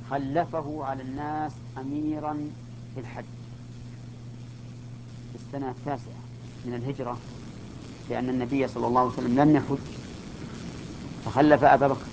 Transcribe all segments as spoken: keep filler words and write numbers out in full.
خلفه على الناس أميرا في الحج في السنة التاسعة من الهجرة، لأن النبي صلى الله عليه وسلم لم يحج فخلف أبا بكر،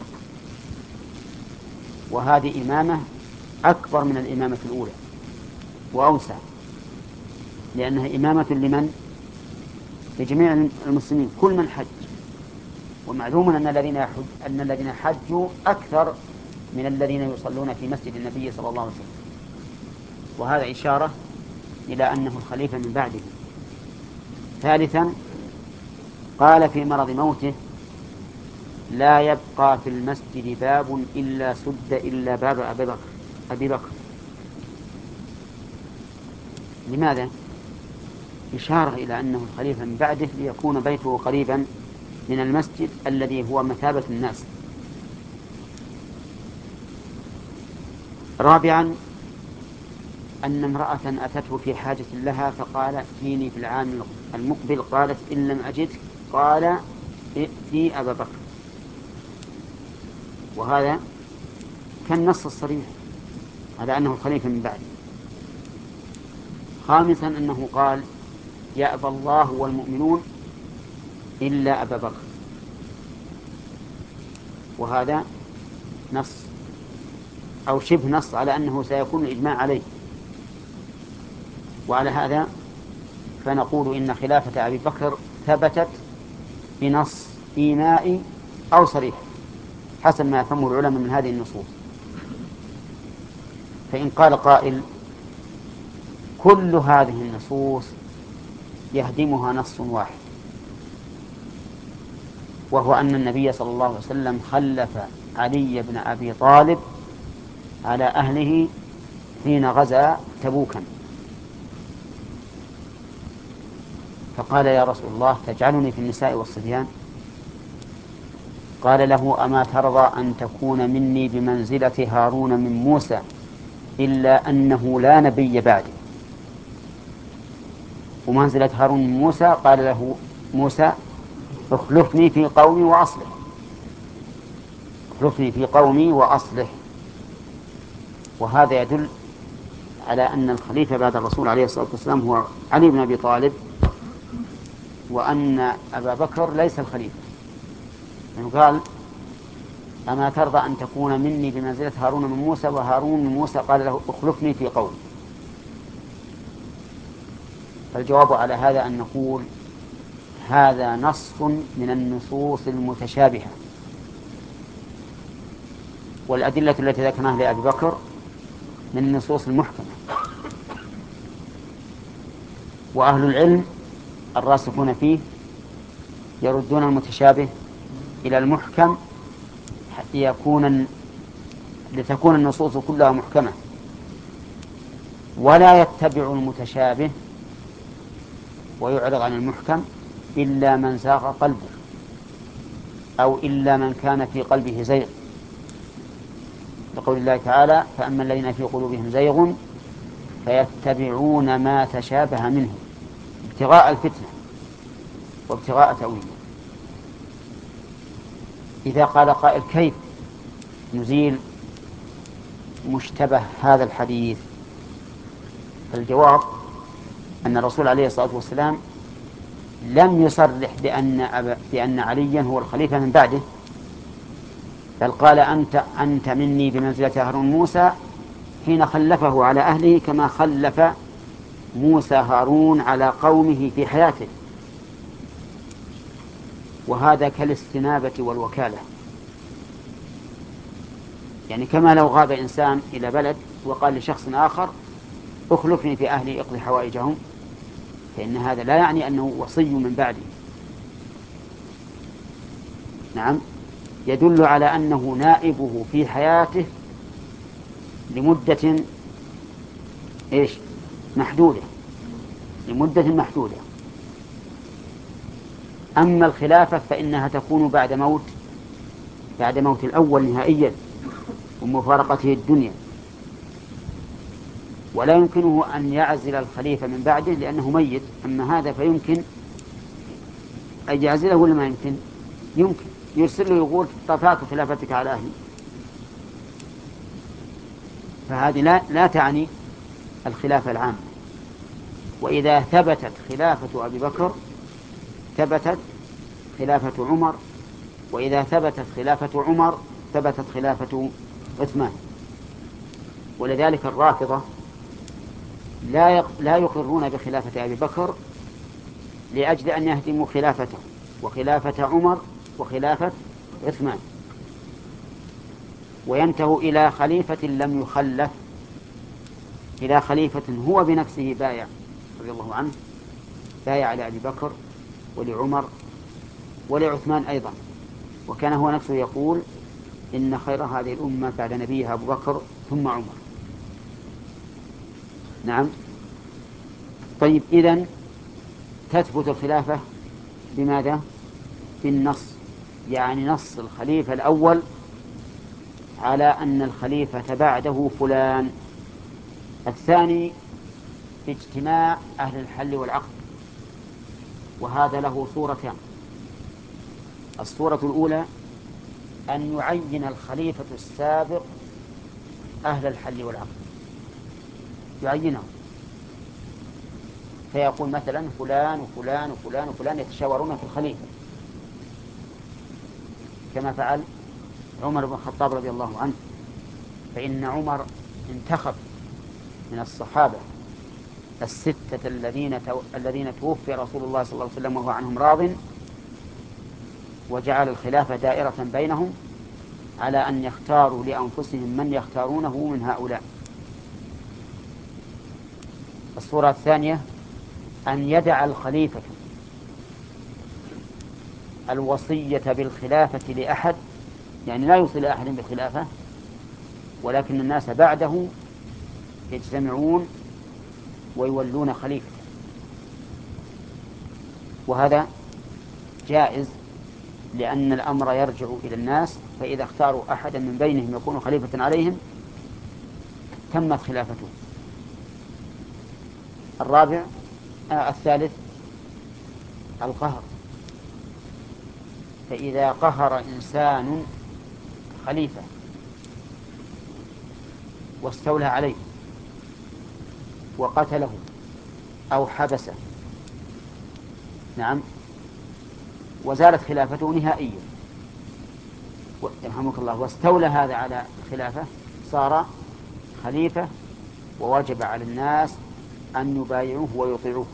وهذه إمامة أكبر من الإمامة الأولى وأوسع، لأنها إمامة لمن؟ لجميع المسلمين كل من حج، ومعلوم أن الذين يحج أن الذين حجوا أكثر من الذين يصلون في مسجد النبي صلى الله عليه وسلم، وهذا إشارة إلى أنه الخليفة من بعده. ثالثا قال في مرض موته: لا يبقى في المسجد باب إلا سد إلا باب أبي بكر, أبي بكر. لماذا؟ إشارة إلى أنه الخليفة من بعده ليكون بيته قريبا من المسجد الذي هو مثابة الناس. رابعا أن امرأة أتته في حاجة لها فقال: ائتيني في العام المقبل. قالت: إن لم أجدك قال: ائتي أبا بكر. وهذا كالنص الصريح على أنه الخليفة من بعده. خامسا أنه قال: يأبى الله والمؤمنون إلا أبا بكر، وهذا نص أو شبه نص على أنه سيكون الإجماع عليه. وعلى هذا فنقول إن خلافة أبي بكر ثبتت بنص إيمائي أو صريح حسب ما يفهمه العلماء من هذه النصوص. فإن قال قائل: كل هذه النصوص يهدمها نص واحد، وهو أن النبي صلى الله عليه وسلم خلف علي بن أبي طالب على أهله حين غزا تبوكا، فقال: يا رسول الله تجعلني في النساء والصبيان؟ قال له: أما ترضى أن تكون مني بمنزلة هارون من موسى إلا أنه لا نبي بعدي؟ ومنزلة هارون من موسى قال له موسى: اخلفني في قومي وأصلح، اخلفني في قومي وأصلح. وهذا يدل على أن الخليفة بعد الرسول عليه الصلاة والسلام هو علي بن أبي طالب، وأن أبا بكر ليس الخليفة. يعني قال: أما ترضى أن تكون مني بمنزلة هارون من موسى؟ وهارون من موسى قال له: اخلفني في قومي. فالجواب على هذا أن نقول هذا نص من النصوص المتشابهة، والأدلة التي ذكرناها لأبي بكر من النصوص المحكمة. وأهل العلم الراسخون فيه يردون المتشابه إلى المحكم يكون لتكون النصوص كلها محكمة، ولا يتبع المتشابه ويعرض عن المحكم إلا من زاغ قلبه، أو إلا من كان في قلبه زيغ، لقول الله تعالى: فأما الذين في قلوبهم زيغ فيتبعون ما تشابه منه ابتغاء الفتنة وابتغاء تأويله. إذا قال قائل: كيف نزيل مشتبه هذا الحديث؟ فالجواب أن الرسول عليه الصلاة والسلام لم يصرح بأن, أب... بأن عليا هو الخليفة من بعده، بل قال: أنت, أنت مني بمنزلة هارون موسى حين خلفه على أهله كما خلف موسى هارون على قومه في حياته. وهذا كالاستنابة والوكالة، يعني كما لو غاب إنسان إلى بلد وقال لشخص آخر: اخلفني في أهلي اقضي حوائجهم، فإن هذا لا يعني أنه وصي من بعده. نعم، يدل على أنه نائبه في حياته لمدة إيش محدودة، لمدة محدودة. أما الخلافة فإنها تكون بعد موت بعد موت الأول نهائيا ومفارقته الدنيا، ولا يمكنه أن يعزل الخليفة من بعده لأنه ميت. أما هذا فيمكن أن يعزله ولا ما يمكن؟ يمكن يرسل له يقول: طفعت خلافتك على أهلي. فهذه لا, لا تعني الخلافة العامة. وإذا ثبتت خلافة أبي بكر ثبتت خلافة عمر، وإذا ثبتت خلافة عمر ثبتت خلافة عثمان. ولذلك الرافضة لا لا يقرون بخلافة أبي بكر لأجل أن يهدموا خلافته وخلافة عمر وخلافة عثمان، وينتهوا إلى خليفة لم يخلف، إلى خليفة هو بنفسه بايع رضي الله عنه، بايع على أبي بكر ولعمر ولعثمان أيضا، وكان هو نفسه يقول إن خير هذه الأمة بعد نبيها أبو بكر ثم عمر. نعم. طيب، إذن تثبت الخلافة بماذا؟ بالنص، يعني نص الخليفة الأول على أن الخليفة بعده فلان. الثاني باجتماع أهل الحل والعقد، وهذا له صورتان. الصورة الأولى أن يعين الخليفة السابق أهل الحل والعقد، يعينهم، فيقول مثلا فلان وفلان وفلان وفلان يتشاورون في الخليفة، كما فعل عمر بن الخطاب رضي الله عنه. فإن عمر انتخب من الصحابة الستة الذين الذين توفي رسول الله صلى الله عليه وسلم وهو عنهم راض، وجعل الخلافة دائرة بينهم على أن يختاروا لأنفسهم من يختارونه من هؤلاء. الصورة الثانية أن يدع الخليفة الوصية بالخلافة لأحد، يعني لا يوصي لأحد بالخلافة، ولكن الناس بعده يجتمعون ويولون خليفة، وهذا جائز لأن الأمر يرجع إلى الناس، فإذا اختاروا أحدا من بينهم يكون خليفة عليهم تمت خلافته. الرابع آه الثالث القهر، فإذا قهر إنسان خليفة واستولى عليه وقتله أو حبسه، نعم، وزالت خلافته نهائيا، يرحمك الله، واستولى هذا على الخلافة صار خليفة، ووجب على الناس أن يبايعوه ويطيعوه،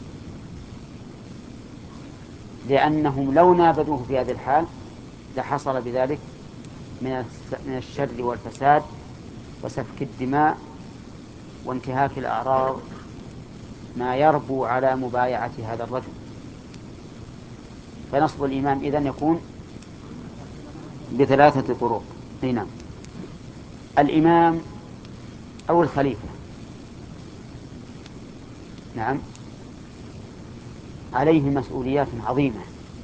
لأنهم لو نابذوه في هذه الحال لحصل بذلك من الشر والفساد وسفك الدماء وانتهاك الأعراض ما يربو على مبايعة هذا الرجل. فنصب الإمام إذن يكون بثلاثة طرق. نعم. الإمام أو الخليفة، نعم، عليه مسؤوليات عظيمة،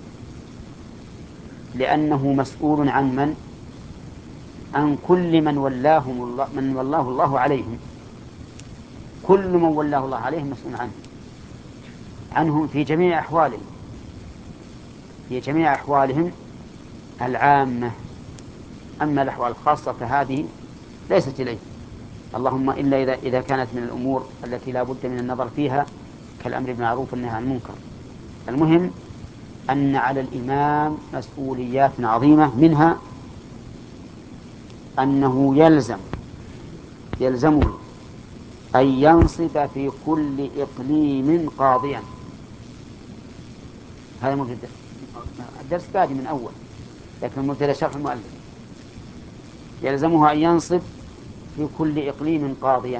لأنه مسؤول عن من؟ عن كل من ولاهم الله من ولاه الله عليهم، كل من ولاه الله عليهم مسؤول عنه عنهم في جميع أحوالهم، في جميع أحوالهم العامة. أما الأحوال الخاصة فهذه ليست إليه، اللهم إلا إذا إذا كانت من الأمور التي لا بد من النظر فيها كالأمر بالمعروف والنهي عن المنكر. المهم أن على الإمام مسؤوليات عظيمة، منها أنه يلزم يلزمه أن ينصب في كل إقليم قاضيا. هذا مبتدأ، الدرس بادي من أول، لكن مبتدأ شرح المؤلف. يلزمه أن ينصب في كل إقليم قاضيا،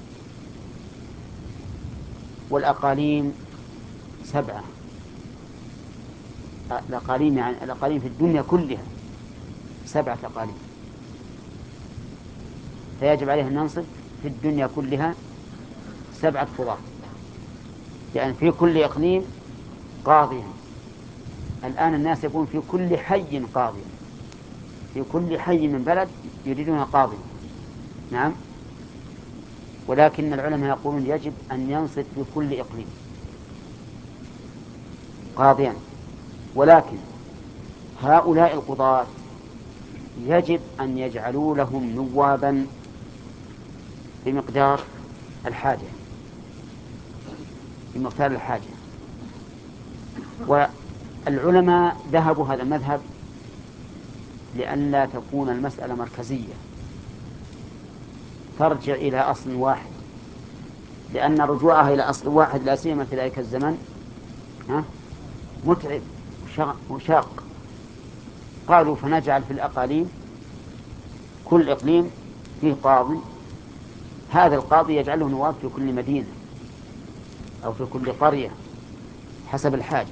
والأقاليم سبعة، الأقاليم يعني الأقاليم في الدنيا كلها سبعة أقاليم، فيجب عليه أن ننصب في الدنيا كلها سبعة قضاة، يعني في كل إقليم قاضيا. الآن الناس يكون في كل حي قاضيا، في كل حي من بلد يريدون قاضي، نعم، ولكن العلماء يقولون يجب أن ينصب في كل إقليم قاضيا. ولكن هؤلاء القضاة يجب أن يجعلوا لهم نوابا بمقدار الحاجة، بمقدار الحاجة. والعلماء ذهبوا هذا المذهب لئلا تكون المسألة مركزية ترجع إلى أصل واحد، لأن رجوعها إلى أصل واحد لا سيما في ذلك الزمن متعب وشاق. قالوا فنجعل في الأقاليم كل إقليم فيه قاضي، هذا القاضي يجعله نواب في كل مدينة أو في كل قرية حسب الحاجة.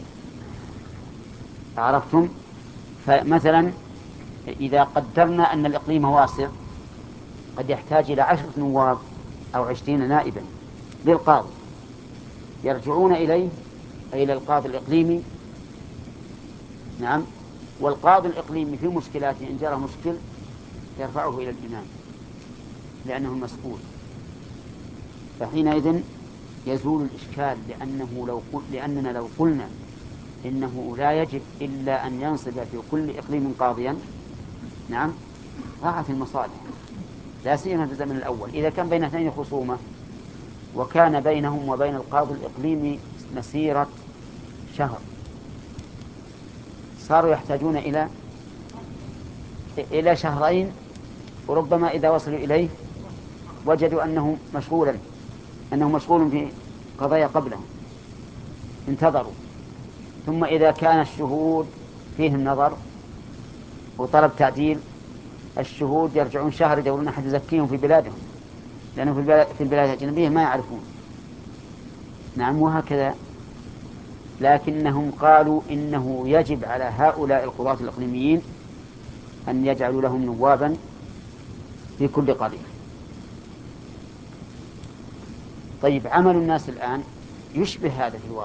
عرفتم؟ فمثلا إذا قدرنا أن الإقليم واسع قد يحتاج إلى عشرة نواب أو عشرين نائبا للقاضي يرجعون إليه أي إلى القاضي الإقليمي. نعم. والقاضي الإقليمي في مشكلاته إن جرى مشكل يرفعه إلى الإمام لأنه المسؤول، فحينئذ يزول الإشكال. لأنه لو قل لأننا لو قلنا إنه لا يجب إلا أن ينصب في كل إقليم قاضيا، نعم، ضاعت المصالح لا سيما في الزمن الأول. إذا كان بين اثنين خصومة وكان بينهم وبين القاضي الإقليمي مسيرة شهر صاروا يحتاجون إلى إلى شهرين، وربما إذا وصلوا إليه وجدوا أنه مشغولا أنه مشغول في قضايا قبلهم انتظروا. ثم إذا كان الشهود فيهم نظر وطلب تعديل الشهود يرجعون شهر يدورون أحد يزكيهم في بلادهم، لأنه في البلاد, في البلاد الأجنبية ما يعرفون. نعم. وهكذا. لكنهم قالوا إنه يجب على هؤلاء القضاة الإقليميين أن يجعلوا لهم نوابا في كل قرية. طيب، عمل الناس الآن يشبه هذا في الواقع.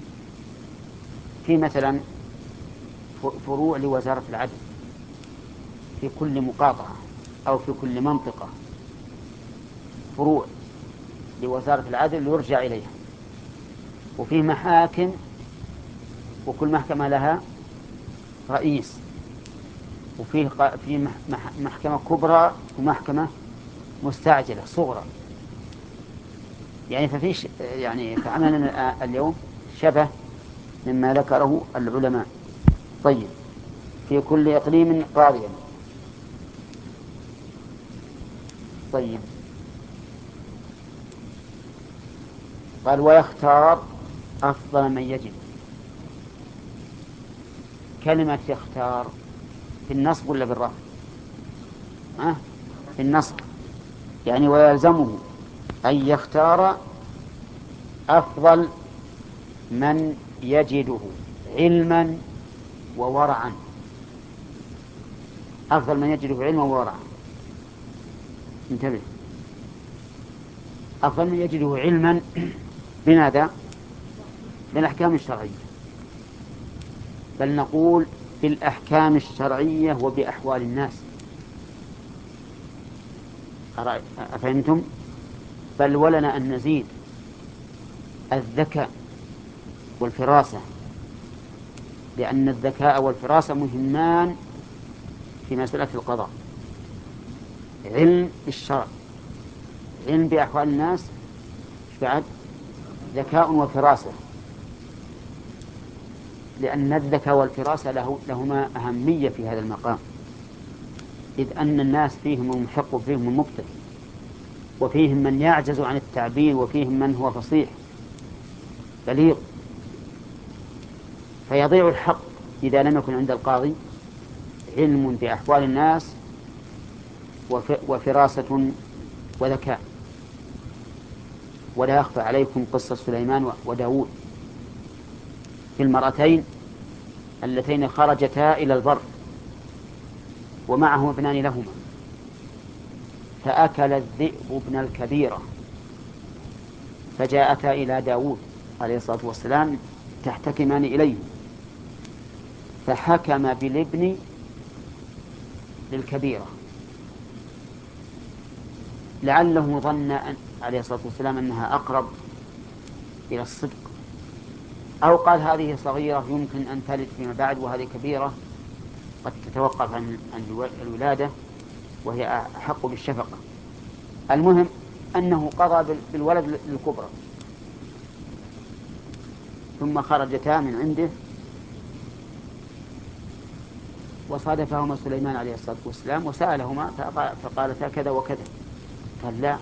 في مثلا فروع لوزارة العدل في كل مقاطعة أو في كل منطقة، فروع لوزارة العدل يرجع إليها، وفيه محاكم وكل محكمة لها رئيس، وفيه في محكمة كبرى ومحكمة مستعجلة صغرى. يعني ففيش يعني فعملنا اليوم شبه مما ذكره العلماء. طيب، في كل إقليم قاضيا. طيب، قال ويختار أفضل من يجب. كلمة يختار في النصب ولا بالرفع؟ أه؟ في النصب. يعني ويلزمه أن يختار أفضل من يجده علما وورعا. أفضل من يجده علما وورعا. انتبه، أفضل من يجده علما بماذا؟ بالأحكام الشرعية، بل نقول بالأحكام الشرعية وبأحوال الناس. أفهمتم؟ بل ولنا أن نزيد الذكاء والفراسة، لأن الذكاء والفراسة مهمان في مسألة القضاء. علم الشرع، علم بأحوال الناس، بعد ذكاء وفراسة، لأن الذكاء والفراسة له لهما أهمية في هذا المقام، إذ أن الناس فيهم المحق وفيهم المبتدئ، وفيهم من يعجز عن التعبير وفيهم من هو فصيح بليغ، فيضيع الحق إذا لم يكن عند القاضي علم بأحوال الناس وفراسة وذكاء. ولا يخفى عليكم قصة سليمان وداود في المرأتين اللتين خرجتا إلى البر ومعه ابنان لهما، فأكل الذئب ابن الكبيرة، فجاءتا إلى داود عليه الصلاة والسلام تحتكمان إليه، فحكم بالابن للكبيرة، لعله ظن عليه الصلاة والسلام أنها أقرب إلى الصدق، أو قال هذه صغيرة يمكن أن تلد فيما بعد، وهذه كبيرة قد تتوقف عن الولادة وهي أحق بالشفقة. المهم أنه قضى بالولد للكبرى، ثم خرجتا من عنده وصادفهما سليمان عليه الصلاة والسلام وسألهما فقالتا كذا وكذا. قال لا،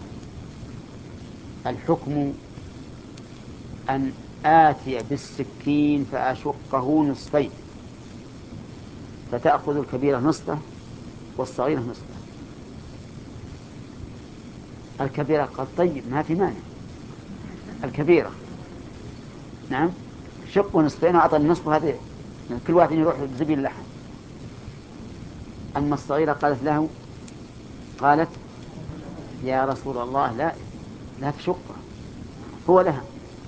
الحكم أن آتي بالسكين فأشقه نصفين فتأخذ الكبيرة نصفه والصغيرة نصفه. الكبيرة قال طيب ما في مانع، الكبيرة نعم شقوا نصفين وأعطى النصف هذه كل واحد يروح بزبيل اللحم. أما الصغيرة قالت له قالت يا رسول الله لا لا تشقه، هو لها.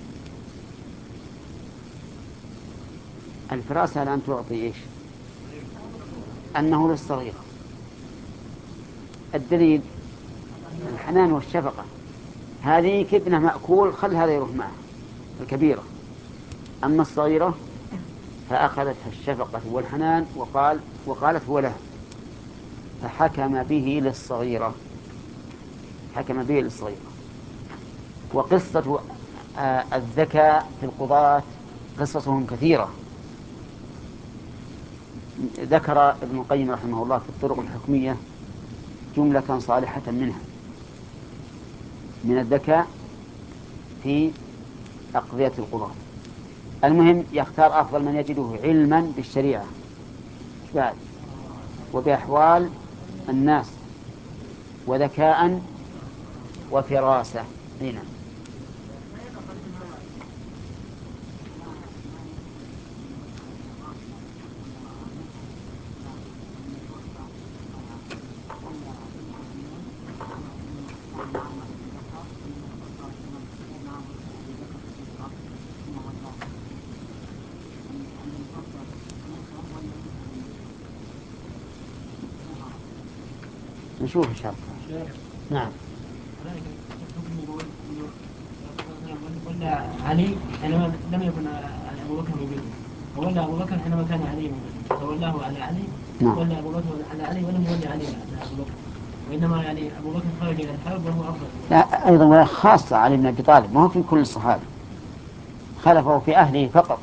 الفراسة الآن تعطي إيش؟ أنه للصغيرة. الدليل الحنان والشفقة، هذه كبنة مأكول خل هذا يروح معه الكبيرة. أما الصغيرة فأخذتها الشفقة والحنان وقال وقالت هو لها، فحكم به للصغيرة، حكم به للصغيرة. وقصة آه الذكاء في القضاة قصصهم كثيرة، ذكر ابن القيم رحمه الله في الطرق الحكمية جملة صالحة منها من الذكاء في أقضية القضاة. المهم يختار أفضل من يجده علما بالشريعة بعد وبأحوال الناس وذكاء وفراسة. هنا نشوف إن شاء الله. نعم. ولا علي حينما لم يكن أبو بكر موجودا، ولا أبو بكر حينما كان علي موجودا، فولاه على علي. نعم. ولا أبو بكر على علي ولم يولي علي على أبو بكر، وإنما يعني أبو بكر خرج إلى الحرب وهو أفضل. لا أيضا خاصة علي بن أبي طالب، ما هو في كل الصحابة، خلفه في أهله فقط،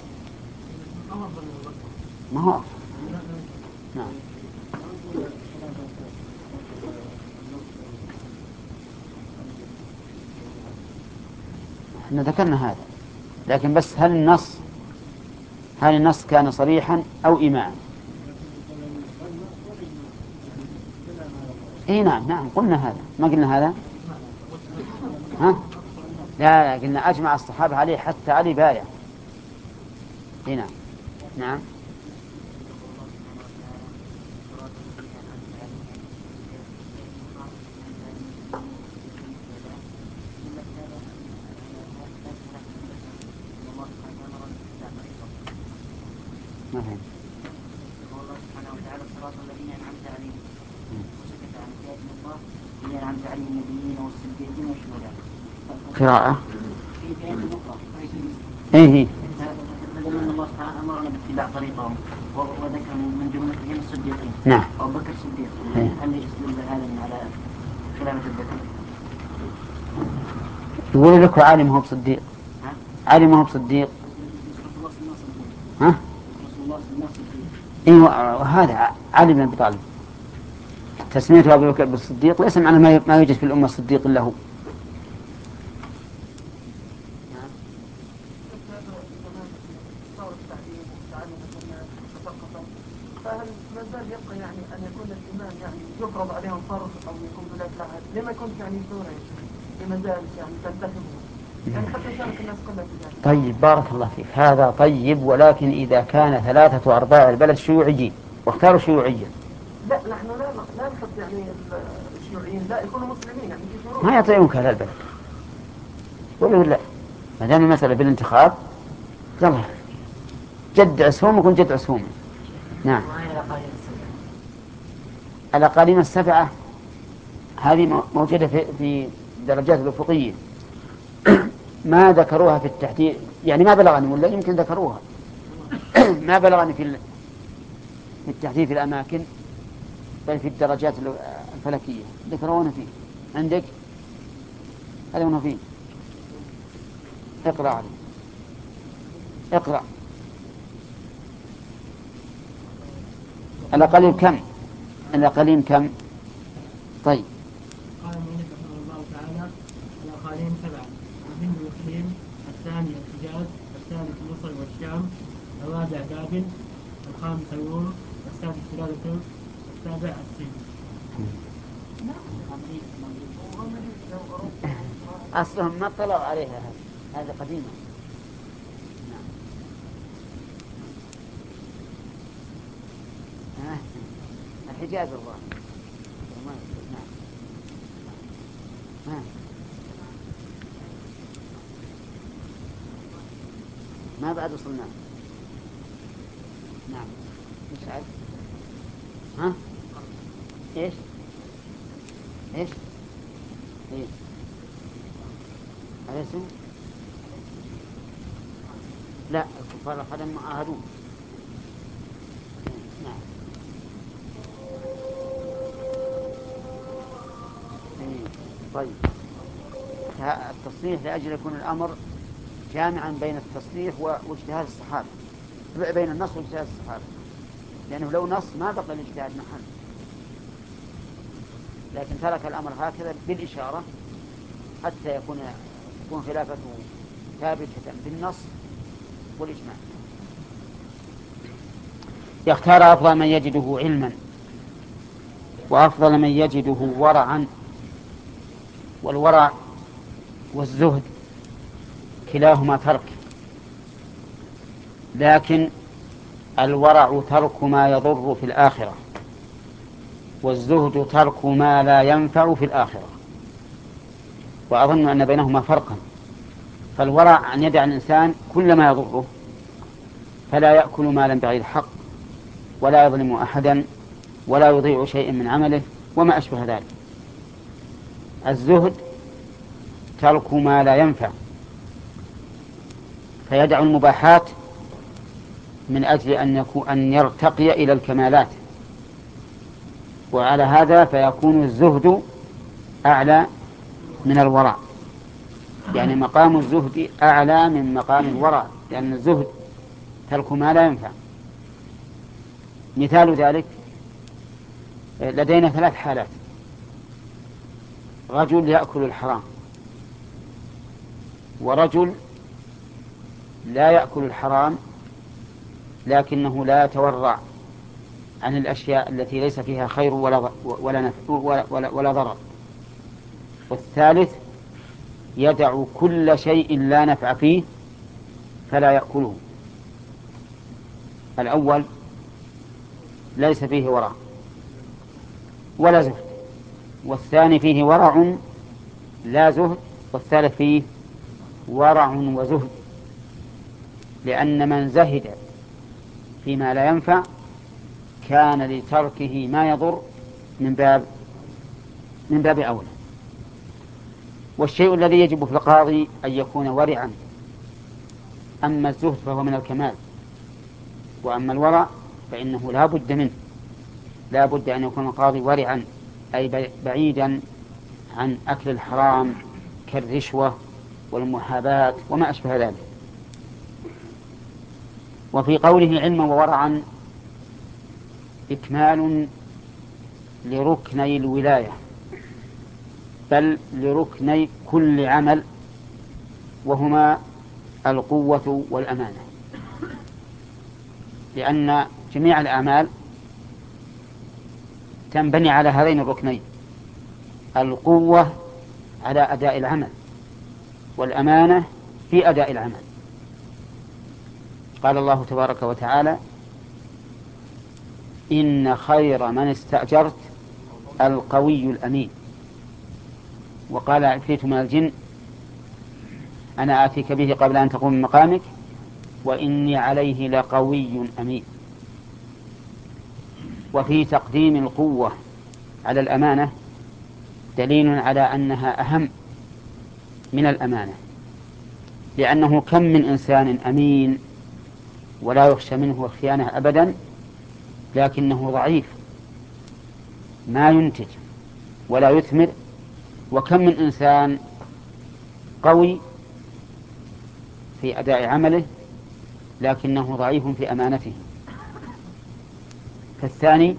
ما هو أفضل. نعم. احنا ذكرنا هذا، لكن بس هل النص هل النص كان صريحا أو إيماعا؟ اي نعم نعم قلنا هذا، ما قلنا هذا؟ ها؟ لا لا قلنا أجمع الصحابة عليه حتى علي بايع. اي نعم. نعم. ما فهم. الله سبحانه وتعالى صراط الذين أنعمت عليهم وسكت عن آيات الله الذين أنعمت عليهم النبيين والصديقين والشهداء. قراءة. في آيات أخرى. إيه إيه. فلما الله سبحانه أمرنا باتباع طريقهم وذكر من جملتهم الصديقين. نعم. أبو بكر الصديق. إيه. هل يستدل هذا من على خلافة البكر؟ يقول لك علي ما هو بصديق. ها؟ علي ما هو بصديق. ها؟ إيه وهذا علي بن أبي طالب تسميته أبو بكر بالصديق ليس معنى ما يوجد في الأمة الصديق إلا هو. فهل ما زال يبقى يعني أن يكون الإمام يعني يفرض عليهم فرض أو يكون بلاك لحد لما كنت يعني سورة لما زال يعني تنتخبه يعني حتى شارك الناس كلها في ذلك. طيب بارك الله فيك، هذا طيب، ولكن إذا كان ثلاثة أرباع البلد شيوعيين واختاروا شيوعيا. لا نحن لا لا نحب يعني الشيوعيين، لا يكونوا مسلمين يعني في شروط. ما يعطيونك أهل البلد ولا ولا ما دام المسألة بالانتخاب يلا جد عسهم يكون جد عسهم. نعم. الأقاليم السبعة هذه موجودة في في درجات الأفقية ما ذكروها في التحديد، يعني ما بلغني ولا يمكن ذكروها ما بلغني في في التحديد في الأماكن، بل في الدرجات الفلكية ذكرونا فيه. عندك هذا منه فيه. اقرأ عليه. اقرأ. الأقليم كم؟ الأقليم كم؟ طيب. قال المؤلف رحمه الله تعالى: الأقاليم سبعة: الهند والصين، الثاني الحجاز، الثالث مصر والشام، الرابع بابل، الخامس الروم، السادس بلاد الترك، السابع الصين. أصلهم ما اطلعوا عليها، هذه قديمة. نعم. الحجاز الظاهر. نعم. نعم. ما بعد وصلنا. نعم. ايش عاد؟ ها؟ ايش؟ ايش؟ ايش؟ هذا اسم؟ لا، الكفار القدم معاهدون. نعم. طيب، التصريح لأجل يكون الأمر جامعا بين التصريح واجتهاد الصحابة، بين النص واجتهاد الصحابة، لأنه لو نص ما بقى الاجتهاد محل، لكن ترك الأمر هكذا بالإشارة حتى يكون تكون خلافته ثابتة بالنص والإجماع. يختار أفضل من يجده علما وأفضل من يجده ورعا. والورع والزهد كلاهما ترك، لكن الورع ترك ما يضر في الآخرة، والزهد ترك ما لا ينفع في الآخرة، وأظن أن بينهما فرقا. فالورع أن يدع الإنسان كل ما يضره، فلا يأكل مالا بغير حق، ولا يظلم أحدا، ولا يضيع شيء من عمله، وما أشبه ذلك. الزهد ترك ما لا ينفع، فيدع المباحات من أجل أن يكون أن يرتقي إلى الكمالات، وعلى هذا فيكون الزهد أعلى من الورع، يعني مقام الزهد أعلى من مقام الورع، لأن الزهد ترك ما لا ينفع. مثال ذلك لدينا ثلاث حالات: رجل يأكل الحرام، ورجل لا يأكل الحرام لكنه لا يتورع عن الأشياء التي ليس فيها خير ولا ولا نفع ولا, ولا, ولا ضرر، والثالث يدع كل شيء لا نفع فيه فلا يأكله. الأول ليس فيه ورع ولا زهد، والثاني فيه ورع لا زهد، والثالث فيه ورع وزهد، لأن من زهد فيما لا ينفع كان لتركه ما يضر من باب من باب أولى. والشيء الذي يجب في القاضي أن يكون ورعا، أما الزهد فهو من الكمال، وأما الورع فإنه لا بد منه، لا بد أن يكون القاضي ورعا، أي بعيدا عن أكل الحرام كالرشوة والمحاباة وما أشبه ذلك. وفي قوله علما وورعا إكمال لركني الولاية، بل لركني كل عمل، وهما القوة والأمانة، لأن جميع الأعمال تنبني على هذين الركنين: القوة على أداء العمل، والأمانة في أداء العمل. قال الله تبارك وتعالى: إن خير من استأجرت القوي الأمين. وقال عفريت من الجن: أنا آتيك به قبل أن تقوم من مقامك وإني عليه لقوي أمين. وفي تقديم القوة على الأمانة دليل على أنها أهم من الأمانة، لأنه كم من إنسان أمين ولا يخشى منه الخيانة أبدا، لكنه ضعيف ما ينتج ولا يثمر، وكم من إنسان قوي في أداء عمله لكنه ضعيف في أمانته، فالثاني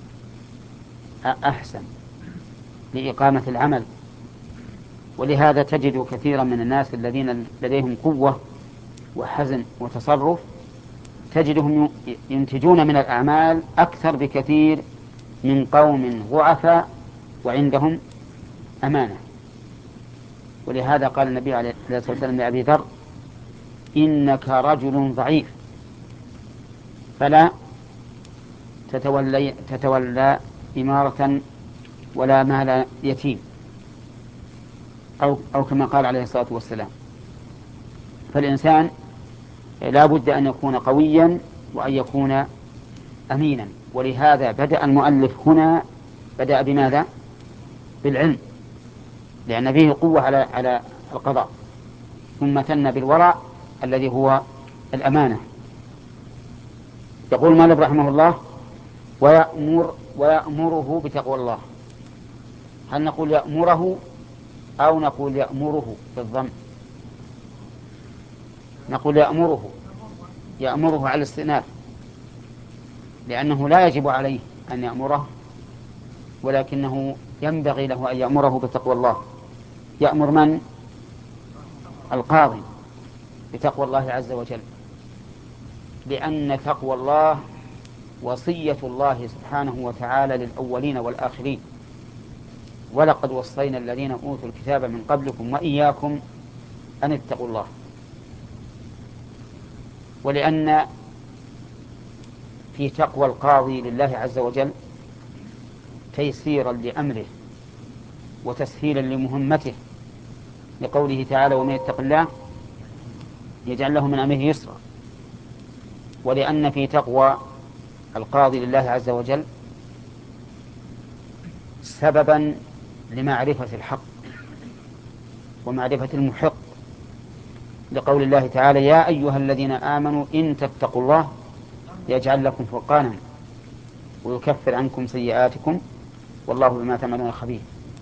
أحسن لإقامة العمل. ولهذا تجد كثيرا من الناس الذين لديهم قوة وحزم وتصرف تجدهم ينتجون من الأعمال أكثر بكثير من قوم ضعفاء وعندهم أمانة. ولهذا قال النبي عليه الصلاة والسلام لأبي ذر: إنك رجل ضعيف فلا تتولي, تتولى إمارة ولا مال يتيم، أو, أو كما قال عليه الصلاة والسلام. فالإنسان لا بد أن يكون قويا وأن يكون أمينا. ولهذا بدأ المؤلف هنا بدأ بماذا؟ بالعلم، لأن فيه قوة على على القضاء، ثم ثنى بالورع الذي هو الأمانة. يقول مالك رحمه الله: ويأمر ويأمره بتقوى الله. هل نقول يأمره أو نقول يأمره بالضم؟ نقول يأمره، يأمره على الاستئناف، لأنه لا يجب عليه أن يأمره، ولكنه ينبغي له أن يأمره بتقوى الله. يأمر من؟ القاضي بتقوى الله عز وجل، لأن تقوى الله وصية الله سبحانه وتعالى للأولين والآخرين: ولقد وصينا الذين أوتوا الكتاب من قبلكم وإياكم أن اتقوا الله. ولأن في تقوى القاضي لله عز وجل تيسيرا لأمره وتسهيلا لمهمته، لقوله تعالى: ومن يتق الله يجعل له من أمره يسرا. ولأن في تقوى القاضي لله عز وجل سببا لمعرفة الحق ومعرفة المحق، لقول الله تعالى: يا أيها الذين آمنوا إن تتقوا الله يجعل لكم فرقانا ويكفر عنكم سيئاتكم والله بما تعملون خبير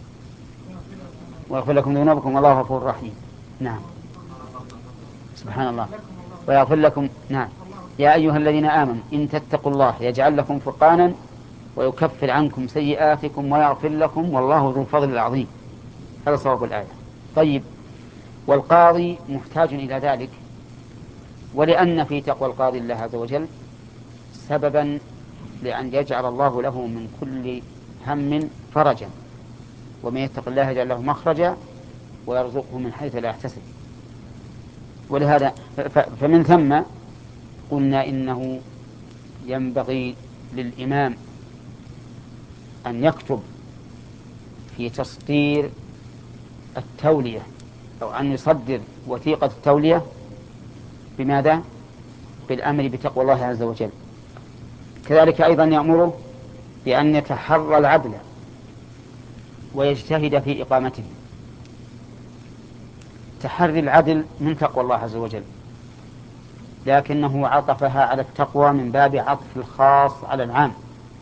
ويغفر لكم ذنوبكم والله غفور رحيم. نعم، سبحان الله. ويغفر لكم. نعم، يا أيها الذين آمنوا إن تتقوا الله يجعل لكم فرقانا ويكفر عنكم سيئاتكم ويغفر لكم والله ذو الفضل العظيم. هذا صواب الآية. طيب، والقاضي محتاج إلى ذلك، ولأن في تقوى القاضي الله عز وجل سببا لأن يجعل الله له من كل هم فرجا، ومن يتق الله يجعل له مخرجا ويرزقه من حيث لا يحتسب. ولهذا فمن ثم قلنا إنه ينبغي للإمام أن يكتب في تسطير التولية أو أن يصدر وثيقة التولية بماذا؟ بالأمر بتقوى الله عز وجل. كذلك أيضا يأمره بأن يتحرى العدل ويجتهد في إقامته. تحري العدل من تقوى الله عز وجل، لكنه عطفها على التقوى من باب عطف الخاص على العام،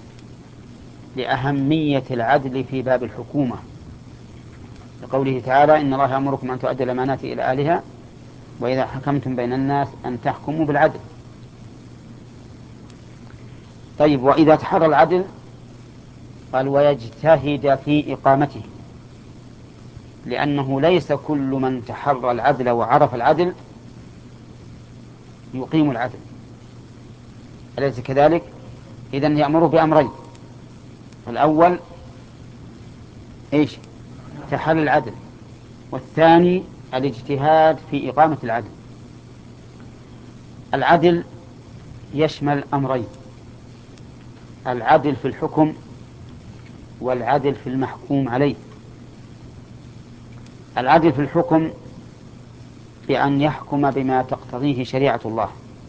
لأهمية العدل في باب الحكومة، لقوله تعالى: إن الله يأمركم أن تؤدوا الأمانات إلى أهلها وإذا حكمتم بين الناس أن تحكموا بالعدل. طيب، وإذا تحرى العدل قال: ويجتهد في إقامته، لأنه ليس كل من تحرى العدل وعرف العدل يقيم العدل، أليس كذلك؟ إذن يأمره بأمرين: الأول إيش؟ تحري العدل، والثاني الاجتهاد في إقامة العدل. العدل يشمل أمرين: العدل في الحكم والعدل في المحكوم عليه. العدل في الحكم بأن يحكم بما تقتضيه شريعة الله،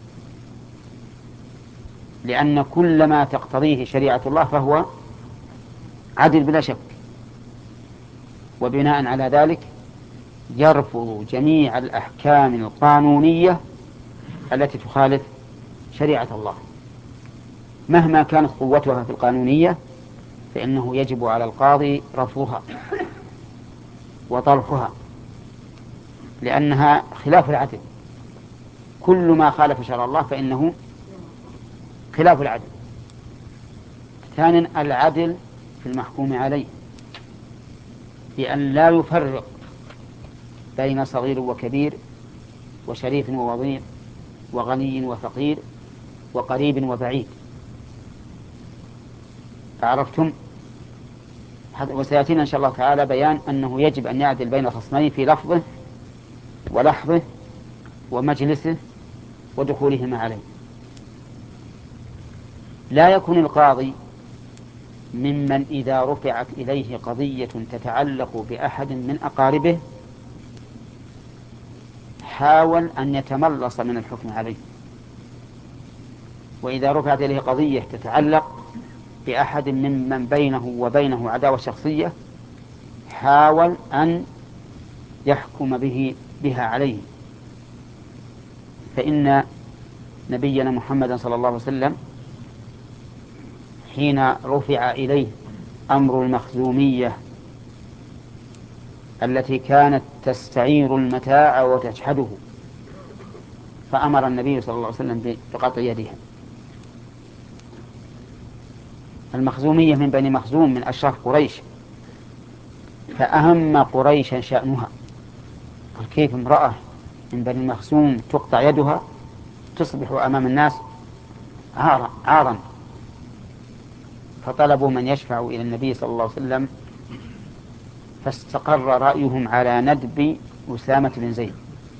لأن كل ما تقتضيه شريعة الله فهو عدل بلا شك، وبناء على ذلك يرفض جميع الأحكام القانونية التي تخالف شريعة الله مهما كانت قوتها في القانونية، فإنه يجب على القاضي رفضها وطرحها. لأنها خلاف العدل، كل ما خالف شرع الله فإنه خلاف العدل. ثانيا العدل في المحكوم عليه، بأن لا يفرق بين صغير وكبير وشريف ووضيع وغني وفقير وقريب وبعيد. عرفتم؟ وسيأتينا إن شاء الله تعالى بيان أنه يجب أن يعدل بين خصمين في لفظه ولحظه ومجلسه ودخولهما عليه. لا يكون القاضي ممن إذا رفعت إليه قضية تتعلق بأحد من أقاربه حاول أن يتملص من الحكم عليه، وإذا رفعت إليه قضية تتعلق بأحد ممن بينه وبينه عداوة شخصية حاول أن يحكم به بها عليه. فإن نبينا محمد صلى الله عليه وسلم حين رفع إليه أمر المخزومية التي كانت تستعير المتاع وتجحده، فأمر النبي صلى الله عليه وسلم بقطع يدها. المخزومية من بني مخزوم من أشراف قريش، فأهم قريشا شأنها، قال كيف امرأة من بني مخزوم تقطع يدها تصبح أمام الناس عارا, عارا. فطلبوا من يشفع إلى النبي صلى الله عليه وسلم، فاستقر رأيهم على ندب أسامة بن زيد،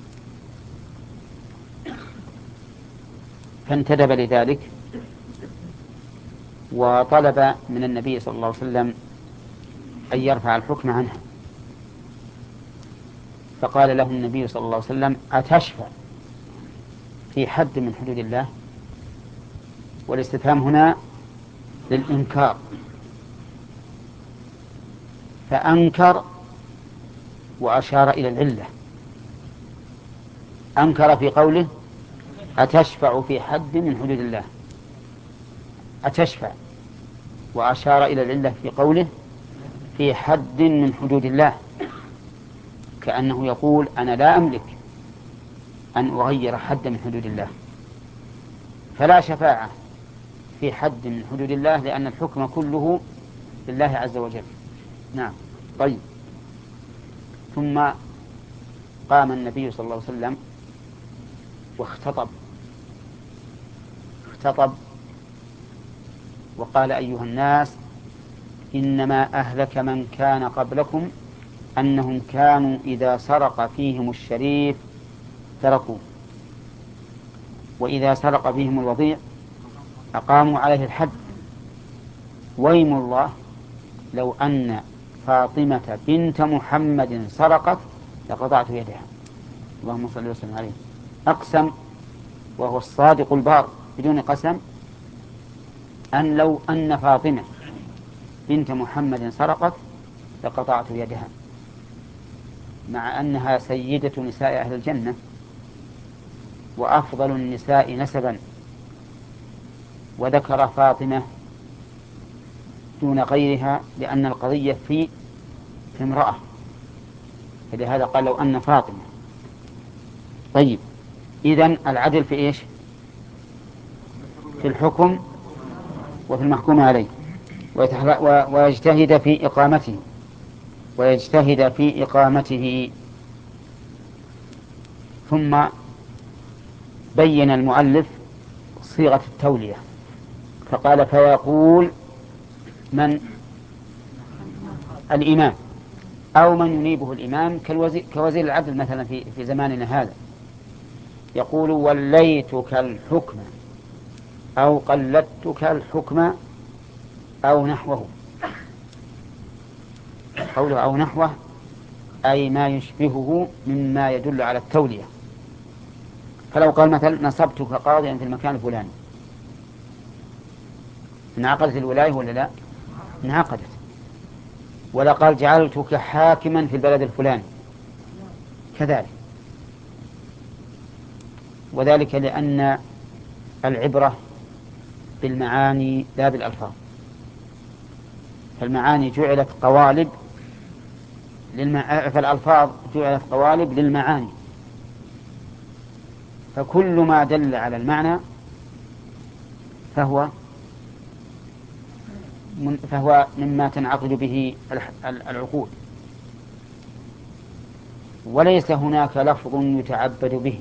فانتدب لذلك وطلب من النبي صلى الله عليه وسلم أن يرفع الحكم عنها. فقال له النبي صلى الله عليه وسلم أتشفع في حد من حدود الله؟ والاستفهام هنا للإنكار، فأنكر وأشار إلى العلة. أنكر في قوله أتشفع في حد من حدود الله، أتشفع، وأشار إلى العلة في قوله في حد من حدود الله، كأنه يقول أنا لا أملك أن أغير حد من حدود الله، فلا شفاعة في حد من حدود الله، لأن الحكم كله لله عز وجل. نعم. طيب. ثم قام النبي صلى الله عليه وسلم واختطب اختطب وقال أيها الناس إنما أهلك من كان قبلكم أنهم كانوا إذا سرق فيهم الشريف تركوا، وإذا سرق فيهم الوضيع أقاموا عليه الحد. ويم الله لو أن فاطمة بنت محمد سرقت لقطعت يدها. اللهم صل وسلم عليه. أقسم وهو الصادق البار بدون قسم أن لو أن فاطمة بنت محمد سرقت لقطعت يدها، مع أنها سيدة نساء أهل الجنة وأفضل النساء نسبا، وذكر فاطمة دون غيرها لأن القضية في في امرأة، فلهذا قال لو أن فاطمة. طيب، إذن العدل في إيش؟ في الحكم وفي المحكوم عليه، ويجتهد في إقامته ويجتهد في إقامته. ثم بين المؤلف صيغة التولية فقال فيقول من الإمام أو من ينيبه الإمام كوزير العدل مثلا في في زماننا هذا، يقول وليتك الحكم أو قلدتك الحكم أو نحوه. قوله أو نحوه أي ما يشبهه مما يدل على التولية. فلو قال مثلا نصبتك قاضيا في المكان الفلاني، انعقدت الولاية ولا لا؟ انعقدت. ولا قال جعلتك حاكما في البلد الفلاني، كذلك. وذلك لأن العبرة بالمعاني لا بالألفاظ، فالمعاني جعلت قوالب للمع... فالألفاظ جعلت قوالب للمعاني، فكل ما دل على المعنى فهو من فهو مما تنعقد به العقول، وليس هناك لفظ يتعبد به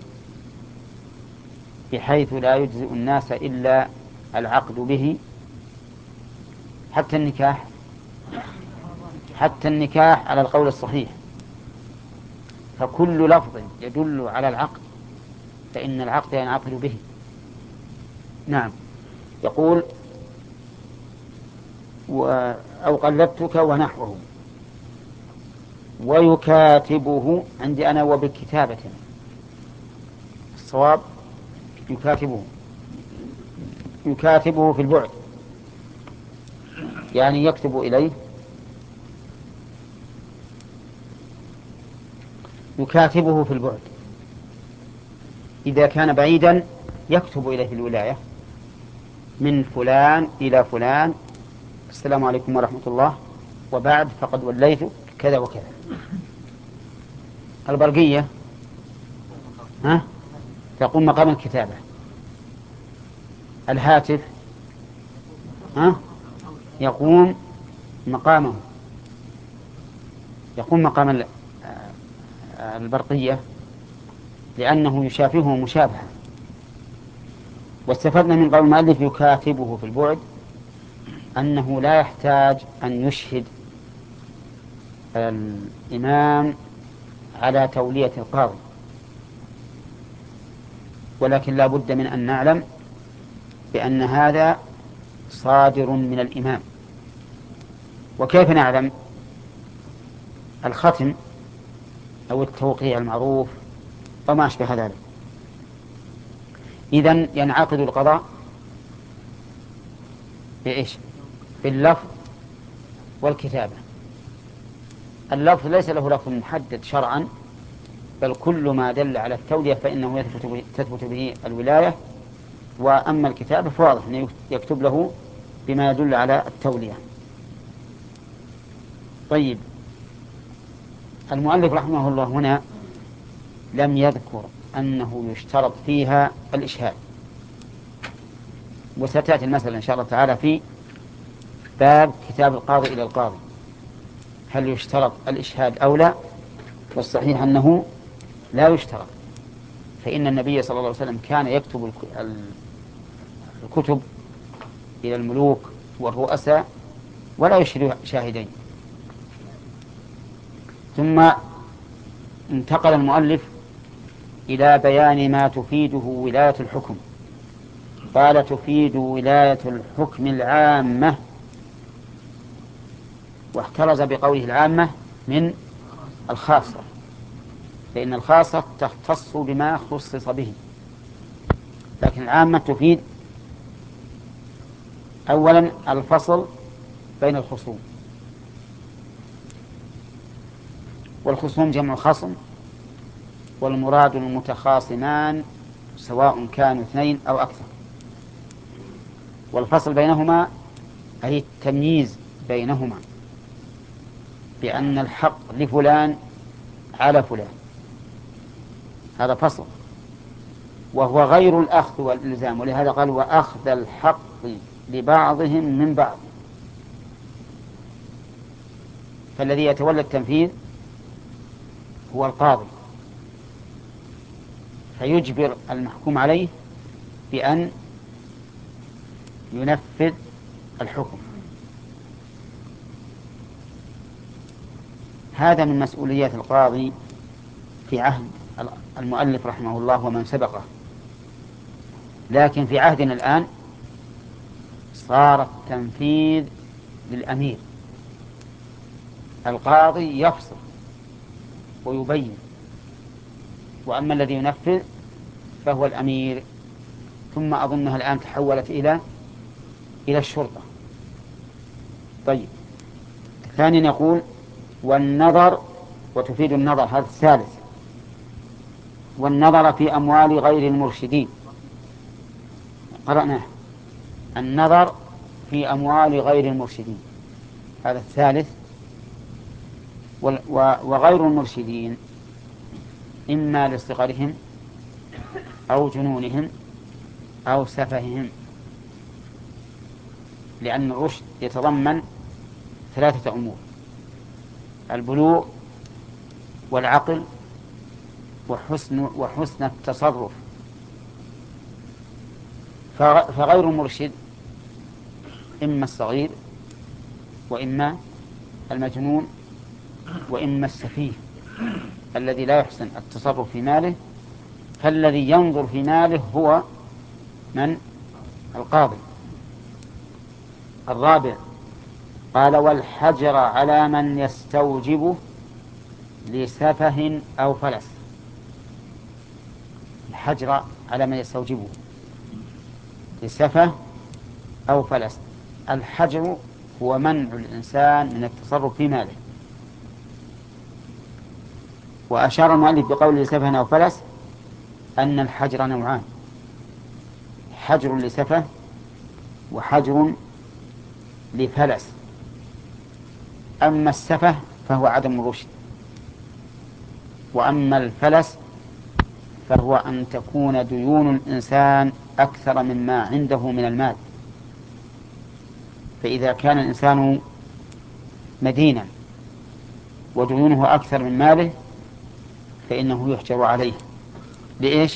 بحيث لا يجزئ الناس إلا العقد به، حتى النكاح حتى النكاح على القول الصحيح، فكل لفظ يدل على العقد فإن العقد ينعقد به. نعم. يقول و... أو قلدتك ونحوه، ويكاتبه عندي أنا وبكتابة، الصواب يكاتبه يكاتبه في البعد، يعني يكتب إليه، يكاتبه في البعد إذا كان بعيدا يكتب إليه في الولاية من فلان إلى فلان، السلام عليكم ورحمة الله وبعد فقد وليت كذا وكذا. البرقية ها تقوم مقام الكتابة. الهاتف ها يقوم مقامه يقوم مقام البرقية لأنه يشافهه مشابهة. واستفدنا من قول المؤلف يكاتبه في البعد أنه لا يحتاج أن يشهد الإمام على تولية القاضي، ولكن لا بد من أن نعلم بأن هذا صادر من الإمام. وكيف نعلم؟ الختم أو التوقيع المعروف وما أشبه ذلك. إذن ينعقد القضاء بإيش؟ باللفظ والكتابة. اللفظ ليس له لفظ محدد شرعا، بل كل ما دل على التولية فإنه يثبت به, تثبت به الولاية. وأما الكتابة فواضح أنه يكتب له بما يدل على التولية. طيب، المؤلف رحمه الله هنا لم يذكر أنه يشترط فيها الإشهاد، وستأتي المسألة إن شاء الله تعالى في باب كتاب القاضي إلى القاضي، هل يشترط الإشهاد أو لا؟ والصحيح أنه لا يشترط، فإن النبي صلى الله عليه وسلم كان يكتب الكتب إلى الملوك والرؤساء ولا يشهد شاهدين. ثم انتقل المؤلف إلى بيان ما تفيده ولاية الحكم. قال تفيد ولاية الحكم العامة، واحترز بقوله العامة من الخاصة، لأن الخاصة تختص بما خصص به، لكن العامة تفيد أولا الفصل بين الخصوم، والخصوم جمع خصم، والمراد المتخاصمان سواء كانوا اثنين أو أكثر. والفصل بينهما أي التمييز بينهما بأن الحق لفلان على فلان، هذا فصل، وهو غير الأخذ والإلزام، ولهذا قال وأخذ الحق لبعضهم من بعض. فالذي يتولى التنفيذ هو القاضي، فيجبر المحكوم عليه بأن ينفذ الحكم. هذا من مسؤوليات القاضي في عهد المؤلف رحمه الله ومن سبقه، لكن في عهدنا الآن صار التنفيذ للأمير. القاضي يفصل ويبين، وأما الذي ينفذ فهو الأمير. ثم أظنها الآن تحولت إلى إلى الشرطة. طيب، ثانيا يقول والنظر، وتفيد النظر، هذا الثالث، والنظر في أموال غير المرشدين. قرأناه، النظر في أموال غير المرشدين، هذا الثالث. وغير المرشدين إما لصغرهم أو جنونهم أو سفههم، لأن الرشد يتضمن ثلاثة أمور: البلوغ والعقل وحسن, وحسن التصرف. فغير المرشد إما الصغير وإما المجنون وإما السفيه الذي لا يحسن التصرف في ماله، فالذي ينظر في ماله هو من؟ القاضي. الرابع قال: والحجر على من يستوجبه لسفه أو فلس. الحجر على من يستوجبه لسفه أو فلس. الحجر هو منع الإنسان من التصرف في ماله. وأشار المؤلف بقول لسفه أو فلس أن الحجر نوعان: حجر لسفه وحجر لفلس. أما السفه فهو عدم الرشد، وأما الفلس فهو أن تكون ديون الإنسان أكثر مما عنده من المال. فإذا كان الإنسان مدينا وديونه أكثر من ماله فإنه يحجر عليه. لإيش؟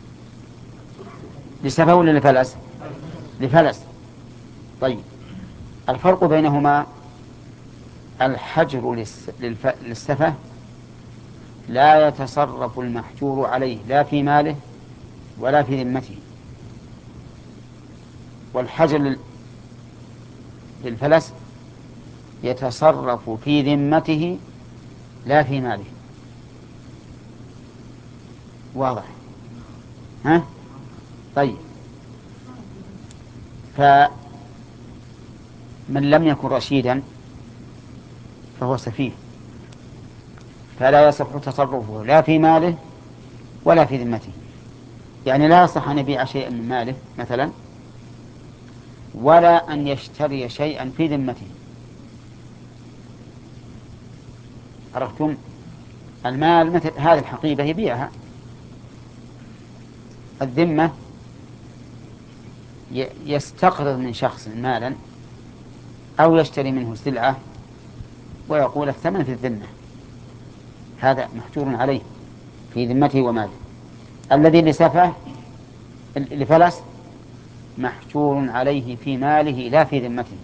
لسفه ولا لفلس؟ لفلس. طيب، الفرق بينهما: الحجر للسفه لا يتصرف المحجور عليه لا في ماله ولا في ذمته، والحجر للفلس يتصرف في ذمته لا في ماله. واضح؟ ها؟ طيب، فمن لم يكن رشيدا فهو سفيه، فلا يصح تصرفه لا في ماله ولا في ذمته. يعني لا يصح أن يبيع شيئا من ماله مثلا، ولا أن يشتري شيئا في ذمته. عرفتم؟ المال مثل هذه الحقيبة يبيعها. الذمة يستقرض من شخص مالا أو يشتري منه سلعة ويقول الثمن في الذمة، هذا محجور عليه في ذمته وماله. الذي لسفه لفلس محجور عليه في ماله لا في ذمته،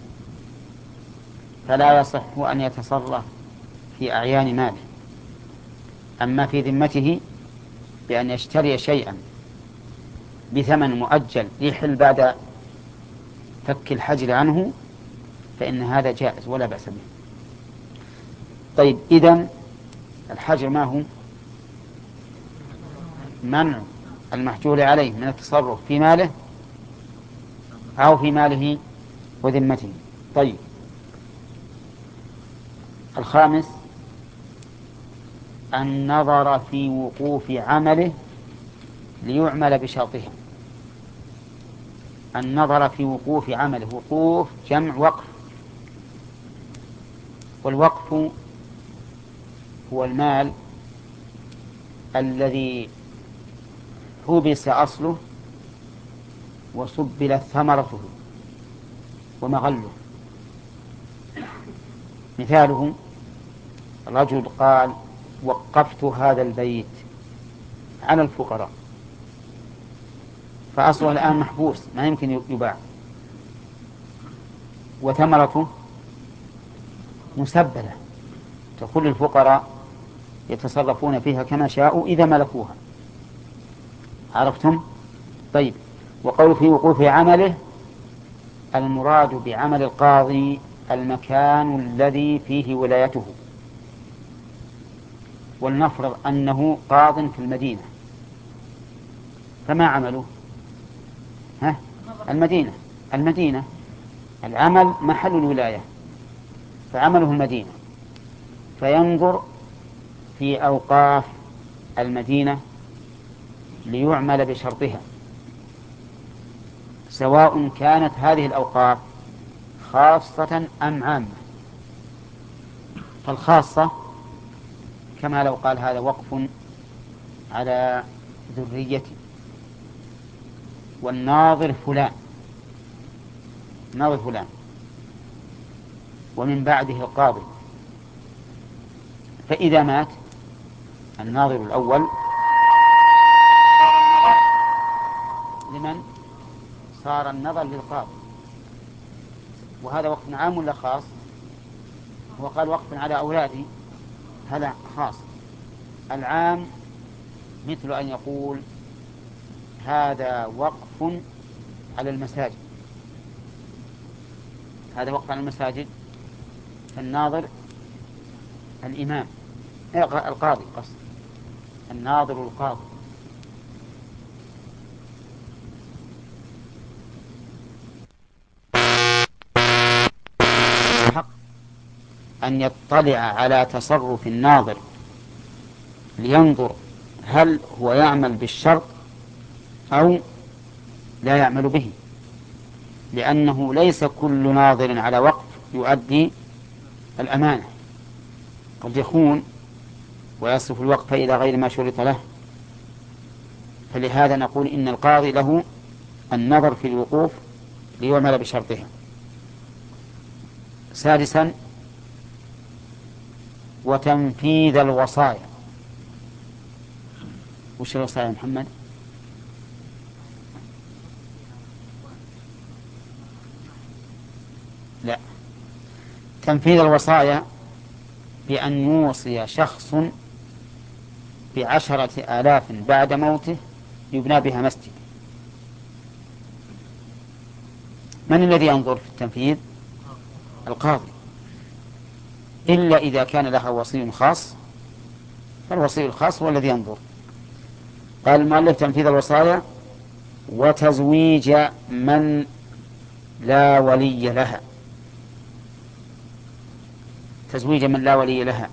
فلا يصح أن يتصرف في أعيان ماله. أما في ذمته بأن يشتري شيئا بثمن مؤجل يحل بعد فك الحجر عنه فإن هذا جائز ولا بأس به. طيب، إذن الحجر ما هو؟ منع المحجور عليه من التصرف في ماله أو في ماله وذمته. طيب، الخامس النظر في وقوف عمله ليعمل بشرطه. النظر في وقوف عمله، وقوف جمع وقف، والوقف هو المال الذي حبس أصله وسبلت ثمرته ومغله. مثاله: رجل قال: وقفت هذا البيت على الفقراء، فأصله الآن محبوس ما يمكن يباع، وثمرته مسبلة تقول الفقراء يتصرفون فيها كما شاءوا إذا ملكوها. عرفتم؟ طيب، وقول في وقوف عمله المراد بعمل القاضي المكان الذي فيه ولايته. ولنفرض أنه قاض في المدينة، فما عمله؟ ها؟ المدينة. المدينة العمل محل الولاية، فعمله المدينة، فينظر في أوقاف المدينة ليعمل بشرطها، سواء كانت هذه الأوقاف خاصة أم عامة. فالخاصة كما لو قال هذا وقف على ذريتي، والناظر فلان، ناظر فلان، ومن بعده القاضي. فإذا مات الناظر الأول لمن؟ صار النظر للقاضي. وهذا وقف عام ولا خاص؟ هو قال وقف على أولادي، هذا خاص. العام مثل أن يقول هذا وقف على المساجد، هذا وقف على المساجد، فالناظر الإمام القاضي، قصد الناظر القاضي. حق أن يطلع على تصرف الناظر لينظر هل هو يعمل بالشرط أو لا يعمل به، لأنه ليس كل ناظر على وقف يؤدي الأمانة، قد يخون ويصرف الوقف إلى غير ما شرط له. فلهذا نقول إن القاضي له النظر في الوقوف ليعمل بشرطها. سادسا وتنفيذ الوصايا. وش الوصايا يا محمد؟ لا، تنفيذ الوصايا بأن يوصي شخص بعشرة آلاف بعد موته يبنى بها مسجد. من الذي ينظر في التنفيذ؟ القاضي، إلا إذا كان لها وصي خاص، فالوصي الخاص هو الذي ينظر. قال المؤلف تنفيذ الوصايا وتزويج من لا ولي لها، تزويج من لا ولي لها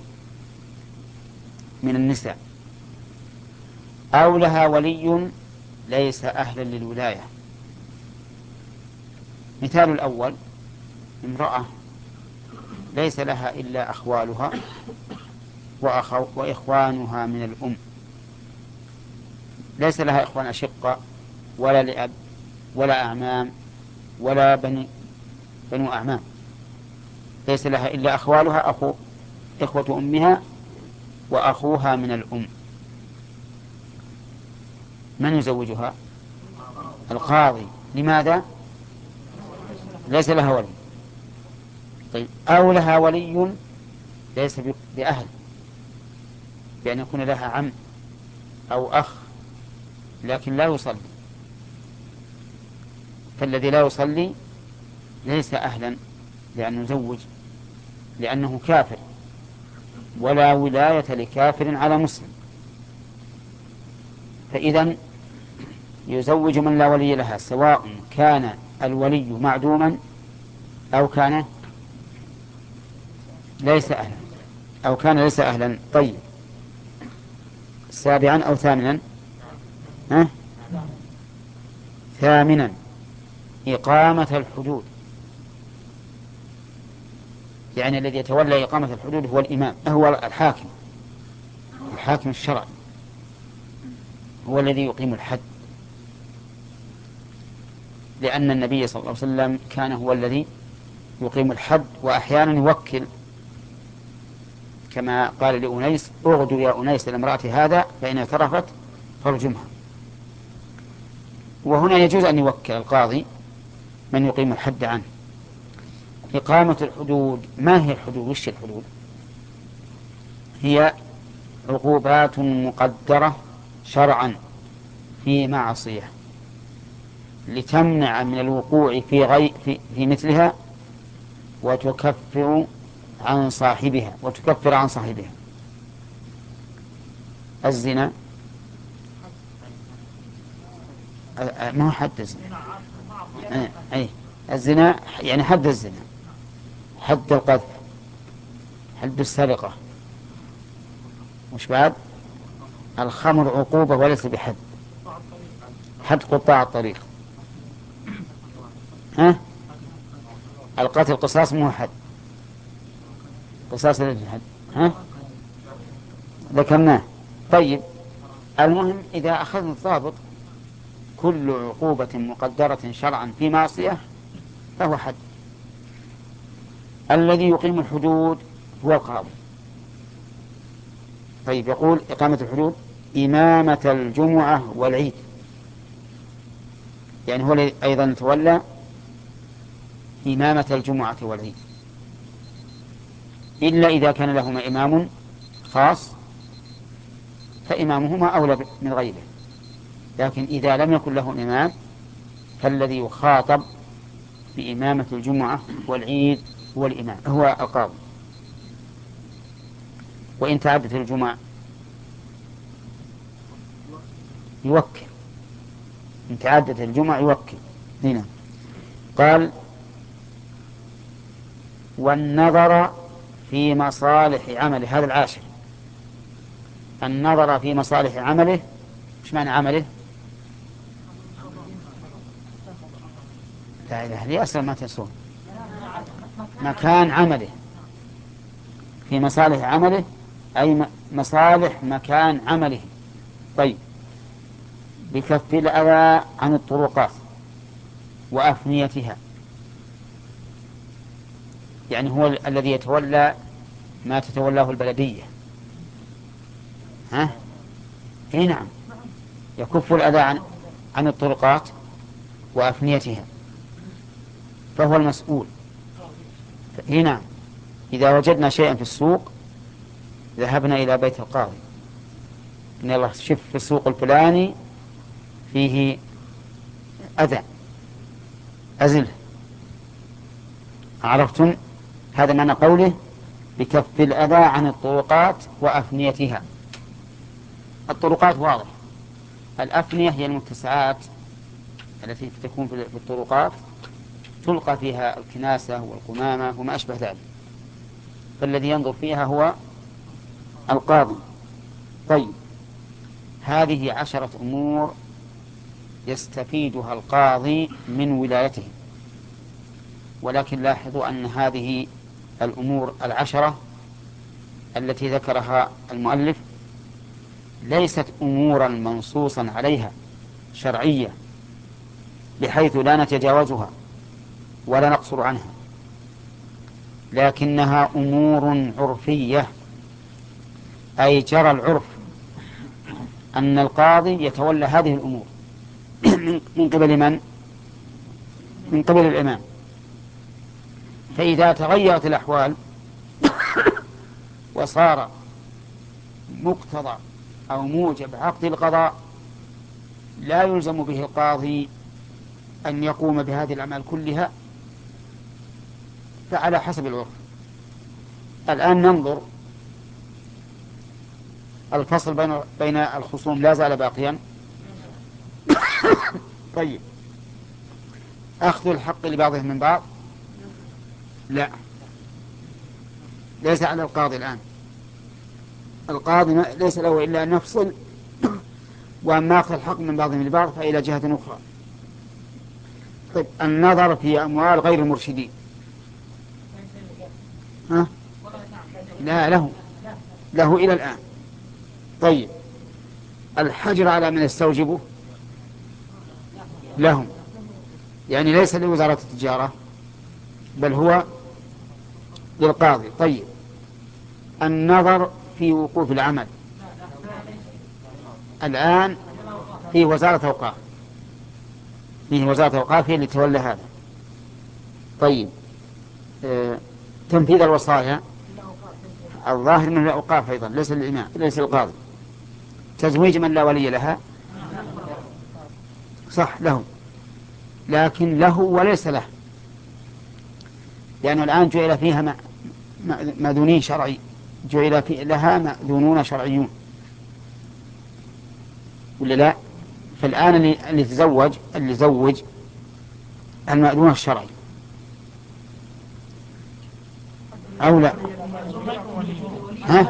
من النساء، أو لها ولي ليس أهلا للولاية. مثال الأول امرأة ليس لها إلا أخوالها وأخو وإخوانها من الأم، ليس لها إخوان أشقة ولا لأب ولا أعمام ولا بني بنو أعمام، ليس لها إلا أخوالها، أخو إخوة أمها وأخوها من الأم. من يزوجها؟ القاضي. لماذا؟ ليس لها ولي. طيب، أو لها ولي ليس بأهل، بأن يكون لها عم أو أخ لكن لا يصلي، فالذي لا يصلي ليس أهلا لأن يزوج، لأنه كافر، ولا ولاية لكافر على مسلم. فإذن يزوج من لا ولي لها، سواء كان الولي معدوما أو كان ليس أهلا أو كان ليس أهلا. طيب، سابعا أو ثامنا؟ ها؟ ثامنا إقامة الحدود، يعني الذي يتولى إقامة الحدود هو الإمام، هو الحاكم، الحاكم الشرعي هو الذي يقيم الحد، لأن النبي صلى الله عليه وسلم كان هو الذي يقيم الحد، وأحيانا يوكل، كما قال لأنيس اغدوا يا أنيس لامرأة هذا فإن اعترفت فارجمها. وهنا يجوز أن يوكل القاضي من يقيم الحد عنه. إقامة الحدود، ما هي الحدود؟ وش الحدود؟ هي عقوبات مقدرة شرعا في معصية لتمنع من الوقوع في, غي في, في مثلها وتكفر عن صاحبها وتكفر عن صاحبها. الزنا ما هو حد الزنا، أي الزنا يعني حد الزنا، حد القذف، حد السرقة، مش بعد؟ الخمر عقوبة وليس بحد، حد قطاع الطريق. ها؟ القتل قصاص مو حد، قصاص ليس حد. ها؟ ذكرناه. طيب المهم إذا أخذنا الضابط كل عقوبة مقدرة شرعا في معصية فهو حد. الذي يقيم الحدود هو القاضي. طيب يقول إقامة الحدود إمامة الجمعة والعيد، يعني هو أيضا يتولى إمامة الجمعة والعيد، إلا إذا كان لهما إمام خاص فإمامهما أولى من غيره، لكن إذا لم يكن له إمام فالذي يخاطب بإمامة الجمعة والعيد هو الإمام هو القاضي. وإن تعدت الجمعة يوكل، إن تعدت الجمعة يوكل. هنا قال والنظر في مصالح عمله، هذا العاشر، النظر في مصالح عمله. ايش معنى عمله؟ لا إله إلا أصلا ما تنسون مكان عمله، في مصالح عمله أي مصالح مكان عمله. طيب بكف الأذى عن الطرقات وأفنيتها، يعني هو الذي يتولى ما تتولاه البلدية. ها؟ إيه نعم، يكف الأذى عن عن الطرقات وأفنيتها فهو المسؤول. إيه نعم، إذا وجدنا شيئا في السوق ذهبنا إلى بيت القاضي، إن الله شف في السوق الفلاني فيه أذى أزله. عرفتم؟ هذا معنى قوله بكف الأذى عن الطرقات وأفنيتها. الطرقات واضح، الأفنية هي المتسعات التي تكون في الطرقات تلقى فيها الكناسة والقمامة وما أشبه ذلك، فالذي ينظر فيها هو القاضي. طيب هذه عشرة أمور يستفيدها القاضي من ولايته، ولكن لاحظوا أن هذه الأمور العشرة التي ذكرها المؤلف ليست أمورا منصوصا عليها شرعية بحيث لا نتجاوزها ولا نقصر عنها، لكنها أمور عرفية، أي جرى العرف أن القاضي يتولى هذه الأمور من قبل من؟ من قبل الإمام. فإذا تغيرت الأحوال وصار مقتضى أو موجب عقد القضاء لا يلزم به القاضي أن يقوم بهذه الأعمال كلها، فعلى حسب العرف. الآن ننظر، الفصل بين بين الخصوم لا زال باقيا. طيب أخذ الحق لبعضهم من بعض لا، ليس على القاضي الآن، القاضي ليس له إلا أن يفصل، وأما أخذ الحق من بعضهم لبعض فإلى جهة أخرى. طيب النظر في أموال غير المرشدين، ها؟ لا له له إلى الآن. طيب الحجر على من يستوجبه لهم، يعني ليس لوزارة التجارة بل هو للقاضي. طيب النظر في وقوف العمل الآن في وزارة أوقاف، فيه وزارة أوقاف هي اللي تولى هذا. طيب آه تنفيذ الوصايا الظاهر من الأوقاف أيضا، ليس الإمام ليس القاضي. تزويج من لا ولي لها صح له، لكن له وليس له، لأنه الآن جعل فيها مأذونين شرعي، جعل في لها مأذونون شرعيون ولا لا؟ فالآن اللي, اللي تزوج اللي زوج المأذون الشرعي أو لا؟ ها؟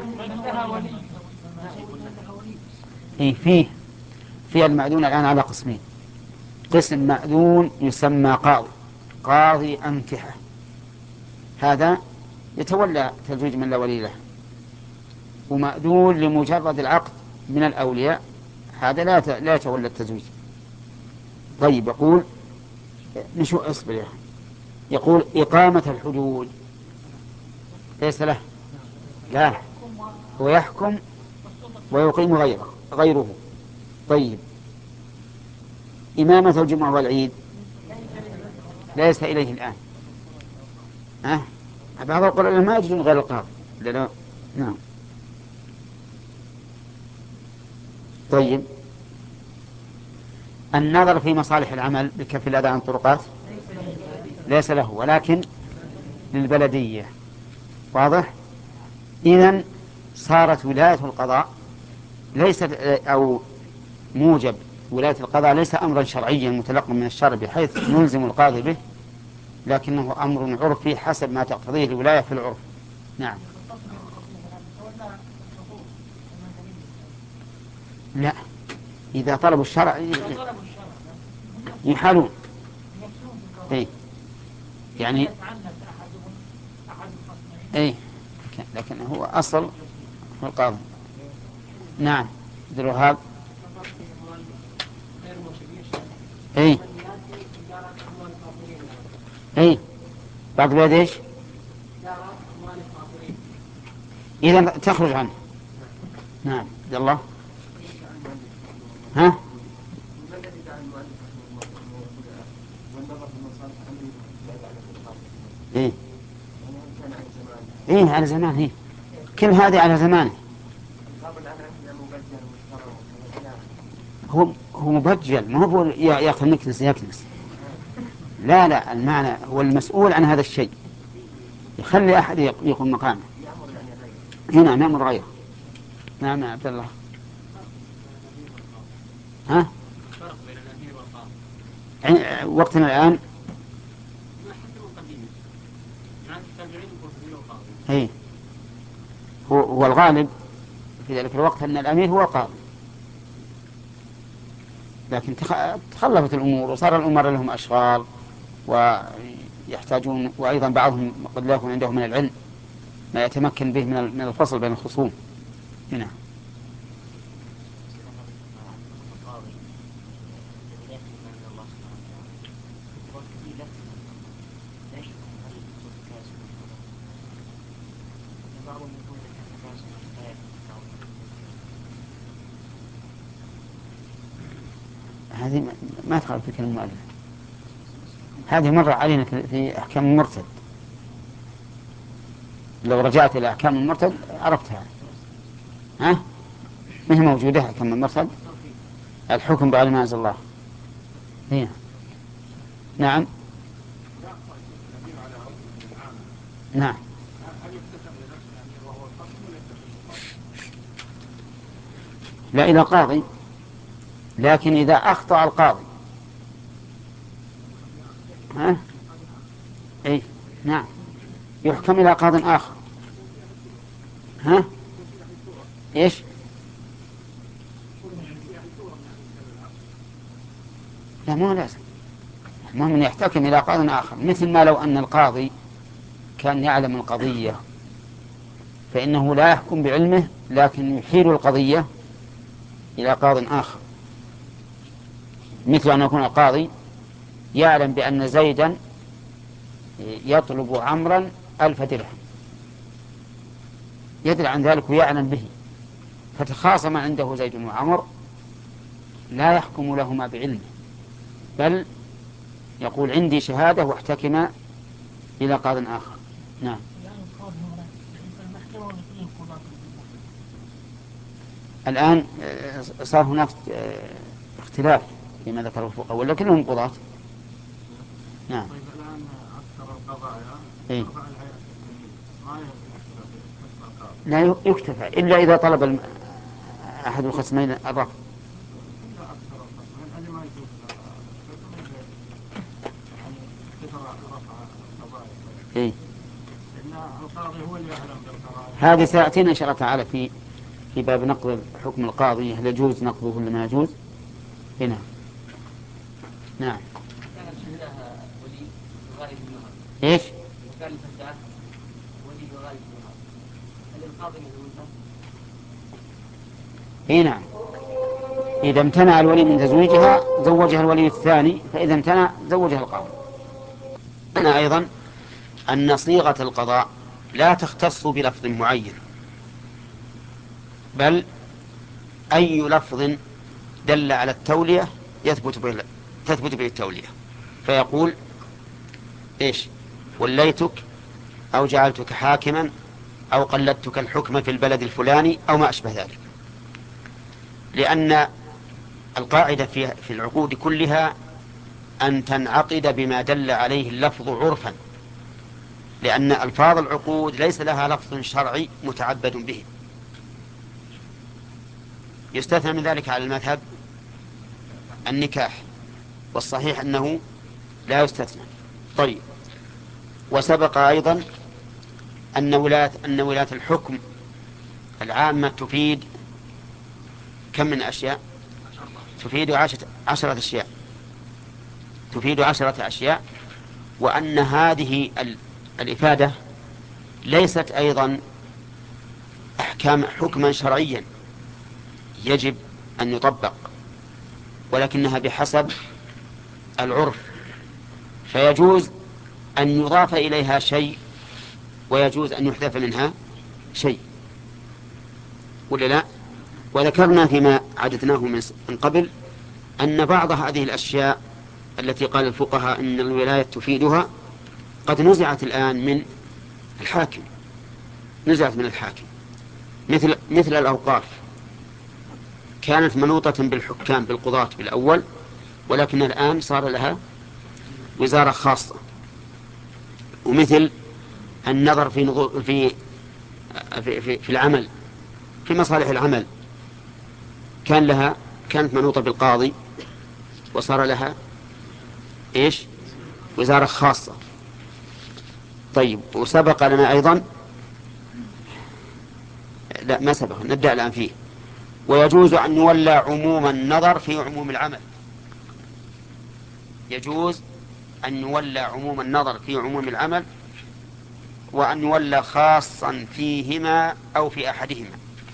إيه فيه في المأذون الآن على قسمين، قسم مأذون يسمى قاضي قاضي أنكحة، هذا يتولى تزويج من لا ولي له، ومأذون لمجرد العقد من الأولياء، هذا لا لا يتولى التزويج. طيب يقول نشو اصبر يا أخي. يقول إقامة الحدود ليس له، لا هو يحكم ويقيم غيره غيره. طيب إمامة الجمعة والعيد ليس إليه الآن. ها أه؟ بعض القرآن ما يجوز غير القاضي. لا لا نعم. طيب النظر في مصالح العمل بكف الأذى عن الطرقات ليس له، ولكن للبلدية. واضح؟ إذن صارت ولاية القضاء ليست أو موجب ولاية القضاء ليس أمرا شرعيا متلقا من الشرع بحيث نلزم القاضي به، لكنه أمر عرفي حسب ما تقتضيه الولاية في العرف. نعم. لا إذا طلبوا الشرع يحالون. إيه يعني إيه لكن هو أصل هو القاضي. نعم الوهاب. إيه إيه بعض البلاد إيش إذا تخرج عنه. نعم عبد الله. ها إيه إيه على زمان. إيه كل هذه على زمانه. هو هو مبجل، ما هو يأخذ نكنس يكنس. لا لا المعنى هو المسؤول عن هذا الشيء، يخلي أحد يقوم مقامه. هنا نعم غيره. نعم يا عبد الله. ها وقتنا الآن هي هو, هو الغالب في ذلك الوقت أن الأمير هو القاضي، لكن تخلفت الأمور وصار الأمراء لهم أشغال ويحتاجون، وأيضا بعضهم قد لا يكون عندهم من العلم ما يتمكن به من الفصل بين الخصوم. هنا هذه ما تخالف في كلام المؤلف، هذه مرة علينا في أحكام المرتد. لو رجعت إلى أحكام المرتد عرفتها. ها ما هي موجودة أحكام المرتد؟ الحكم بعد ما أنزل الله. هي نعم نعم لا إلى قاضي، لكن إذا أخطأ القاضي ها أي نعم يحكم إلى قاض آخر. ها إيش لا مو لازم، المهم يحتكم إلى قاض آخر، مثل ما لو أن القاضي كان يعلم القضية فإنه لا يحكم بعلمه لكن يحيل القضية إلى قاض آخر، مثل أن يكون القاضي يعلم بأن زيدا يطلب عمرا ألف درهم، يدري عن ذلك ويعلم به، فتخاصم عنده زيد وعمر، لا يحكم لهما بعلمه بل يقول عندي شهادة واحتكم إلى قاض آخر. نعم الآن صار هناك اختلاف فيما ذكره الفقهاء ولا كلهم قضاة. نعم طيب الآن أكثر القضايا إيه؟ ما لا يكتفى إلا إذا طلب الم... أحد الخصمين الرفض. إيه؟ هذه سيأتينا إن شاء الله تعالى في في باب نقض حكم القاضي، هل يجوز نقضه ولا ما يجوز؟ هنا نعم إيش؟ اي نعم، إذا امتنع الولي من تزويجها زوجها الولي الثاني، فإذا امتنع زوجها القاضي. أنا أيضا أن صيغة القضاء لا تختص بلفظ معين، بل أي لفظ دل على التولية يثبت به تثبت به التولية. فيقول إيش؟ وليتك، أو جعلتك حاكما، أو قلدتك الحكم في البلد الفلاني، أو ما أشبه ذلك. لأن القاعدة في في العقود كلها أن تنعقد بما دل عليه اللفظ عرفا، لأن ألفاظ العقود ليس لها لفظ شرعي متعبد به. يستثنى من ذلك على المذهب النكاح، والصحيح أنه لا يستثنى. طيب، وسبق أيضا أن ولاية أن ولاية الحكم العامة تفيد كم من أشياء؟ تفيد عشرة, عشرة أشياء تفيد عشرة أشياء وأن هذه الإفادة ليست أيضا أحكام حكما شرعيا يجب أن يطبق، ولكنها بحسب العرف، فيجوز أن يضاف إليها شيء ويجوز أن يحذف منها شيء، ولا لا؟ وذكرنا فيما عددناه من قبل أن بعض هذه الأشياء التي قال الفقهاء أن الولاية تفيدها قد نزعت الآن من الحاكم نزعت من الحاكم مثل مثل الأوقاف، كانت منوطة بالحكام بالقضاة بالأول، ولكن الآن صار لها وزارة خاصة. ومثل النظر في نظر في في, في, في العمل، في مصالح العمل، كان لها كانت منوطة بالقاضي وصار لها إيش؟ وزارة خاصة. طيب، وسبق لنا أيضا لا ما سبق، نبدأ الآن فيه. ويجوز أن يولى عموم النظر في عموم العمل يجوز أن يولى عموم النظر في عموم العمل وأن يولى خاصا فيهما أو في أحدهما.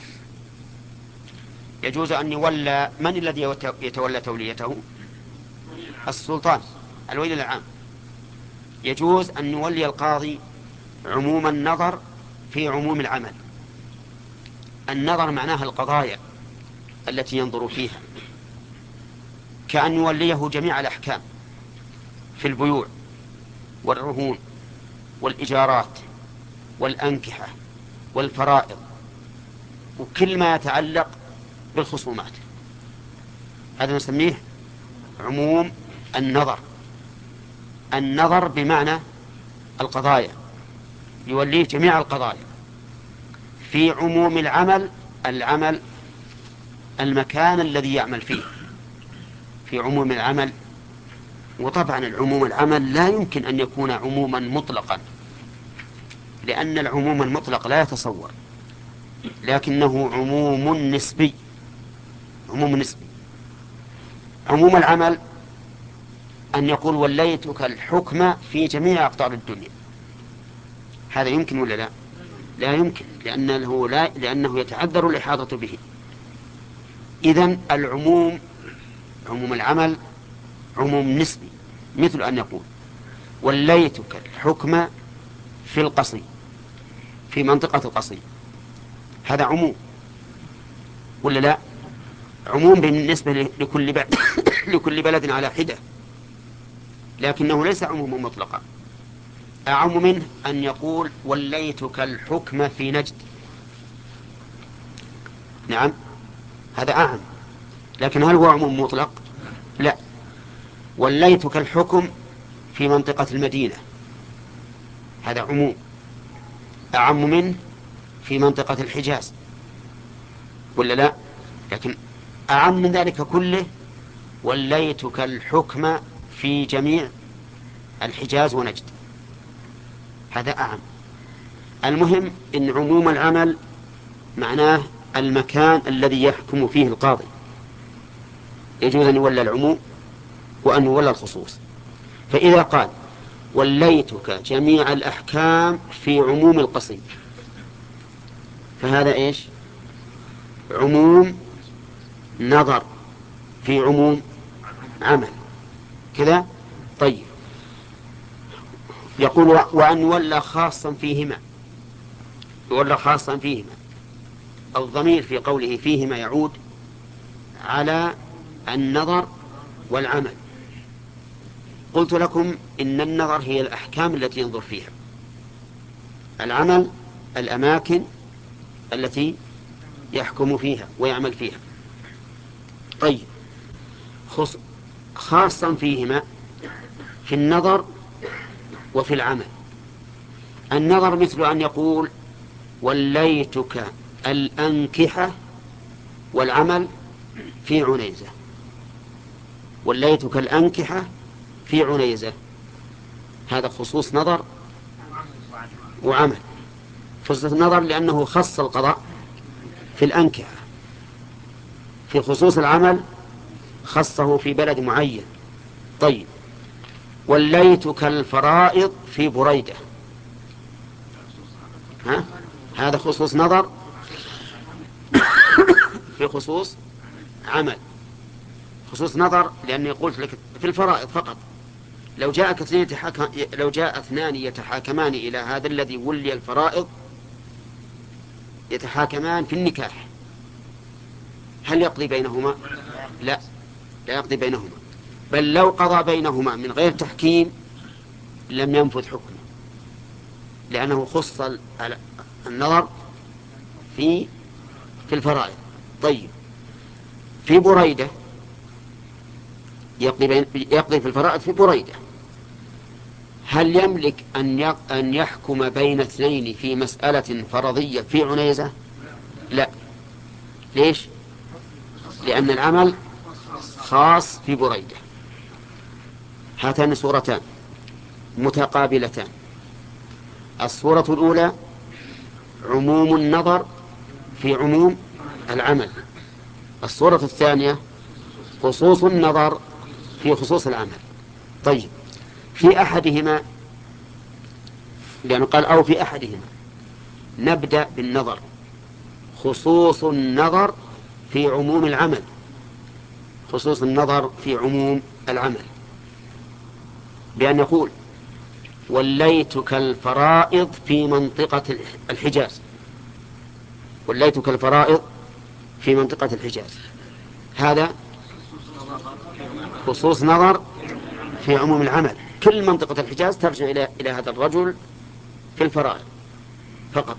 يجوز أن يولى، من الذي يتولى توليته؟ السلطان، الولي العام. يجوز أن يولي القاضي عموم النظر في عموم العمل. النظر معناها القضايا التي ينظر فيها، كأن يوليه جميع الأحكام في البيوع والرهون والإجارات والأنكحة والفرائض وكل ما يتعلق بالخصومات. هذا نسميه عموم النظر. النظر بمعنى القضايا، يوليه جميع القضايا. في عموم العمل، العمل المكان الذي يعمل فيه في عموم العمل. وطبعا العموم العمل لا يمكن أن يكون عموما مطلقا، لأن العموم المطلق لا يتصور، لكنه عموم نسبي. عموم نسبي. عموم العمل أن يقول وليتك الحكم في جميع أقطار الدنيا. هذا يمكن ولا لا؟ لا يمكن، لأنه, لا لأنه يتعذر الإحاطة به. إذن العموم عموم العمل عموم نسبي، مثل أن يقول وليتك الحكم في القصي، في منطقة القصي. هذا عموم ولا لا؟ عموم بالنسبة لكل بلد لكل بلد على حدة، لكنه ليس عموما مطلقا. أعم منه أن يقول وليتك الحكم في نجد. نعم، هذا أعم، لكن هل هو عموم مطلق؟ لا. وليتك الحكم في منطقة المدينة، هذا عموم. أعم منه في منطقة الحجاز ولا لا؟ لكن أعم من ذلك كله وليتك الحكم في جميع الحجاز ونجد، هذا أعم. المهم إن عموم العمل معناه المكان الذي يحكم فيه القاضي، يجوز أن يولى العموم وأن يولى الخصوص. فإذا قال وليتك جميع الأحكام في عموم القصي، فهذا إيش؟ عموم نظر في عموم عمل كذا. طيب يقول وأن يولى خاصا فيهما، يولى خاصا فيهما. الضمير في قوله فيهما يعود على النظر والعمل. قلت لكم إن النظر هي الأحكام التي ينظر فيها، العمل الأماكن التي يحكم فيها ويعمل فيها. طيب خاصا فيهما في النظر وفي العمل. النظر مثل أن يقول وليتك الأنكحة، والعمل في عنيزة. وليتك الأنكحة في عنيزة، هذا خصوص نظر وعمل. خصوص النظر لأنه خص القضاء في الأنكحة، في خصوص العمل خصه في بلد معين. طيب وليتك الفرائض في بريدة، ها؟ هذا خصوص نظر في خصوص عمل. خصوص نظر لأني قلت لك في الفرائض فقط. لو جاءك اثنين يتحاكم، لو جاء اثنان يتحاكمان إلى هذا الذي ولي الفرائض، يتحاكمان في النكاح، هل يقضي بينهما؟ لا، لا يقضي بينهما. بل لو قضى بينهما من غير تحكيم لم ينفذ حكمه، لأنه خص النظر في في الفرائض. طيب في بريدة يقضي, بين يقضي في الفرائض في بريدة، هل يملك أن أن يحكم بين اثنين في مسألة فرضية في عنيزة؟ لا. ليش؟ لأن العمل خاص في بريدة. هاتان صورتان متقابلتان. الصورة الأولى عموم النظر في عموم العمل. الصورة الثانية خصوص النظر في خصوص العمل. طيب في أحدهما، لأنه قال أو في أحدهما، نبدأ بالنظر. خصوص النظر في عموم العمل، خصوص النظر في عموم العمل، بأن يقول وليتك الفرائض في منطقة الحجاز. وليتك الفرائض في منطقة الحجاز، هذا خصوص نظر في عموم العمل. كل منطقة الحجاز ترجع إلى إلى هذا الرجل في الفرائض فقط.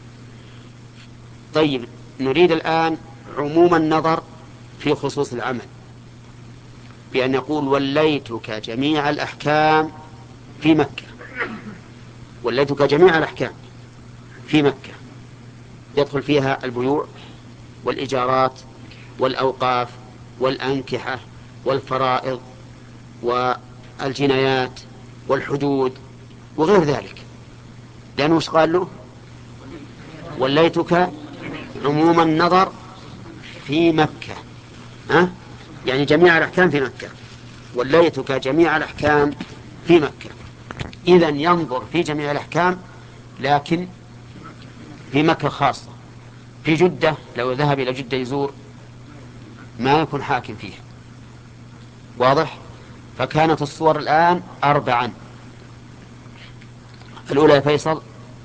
طيب نريد الآن عموم النظر في خصوص العمل، بأن يقول وليتك جميع الأحكام في مكة. وليتك جميع الأحكام في مكة، يدخل فيها البيوع والإيجارات والأوقاف والأنكحة والفرائض والجنايات والحدود وغير ذلك. لأنه وش قال له؟ وليتك عموم النظر في مكة، ها؟ يعني جميع الأحكام في مكة. وليتك جميع الأحكام في مكة، إذن ينظر في جميع الأحكام لكن في مكة خاصة. في جدة لو ذهب إلى جدة يزور ما يكون حاكم فيها. واضح؟ فكانت الصور الآن أربعا. الأولى يا فيصل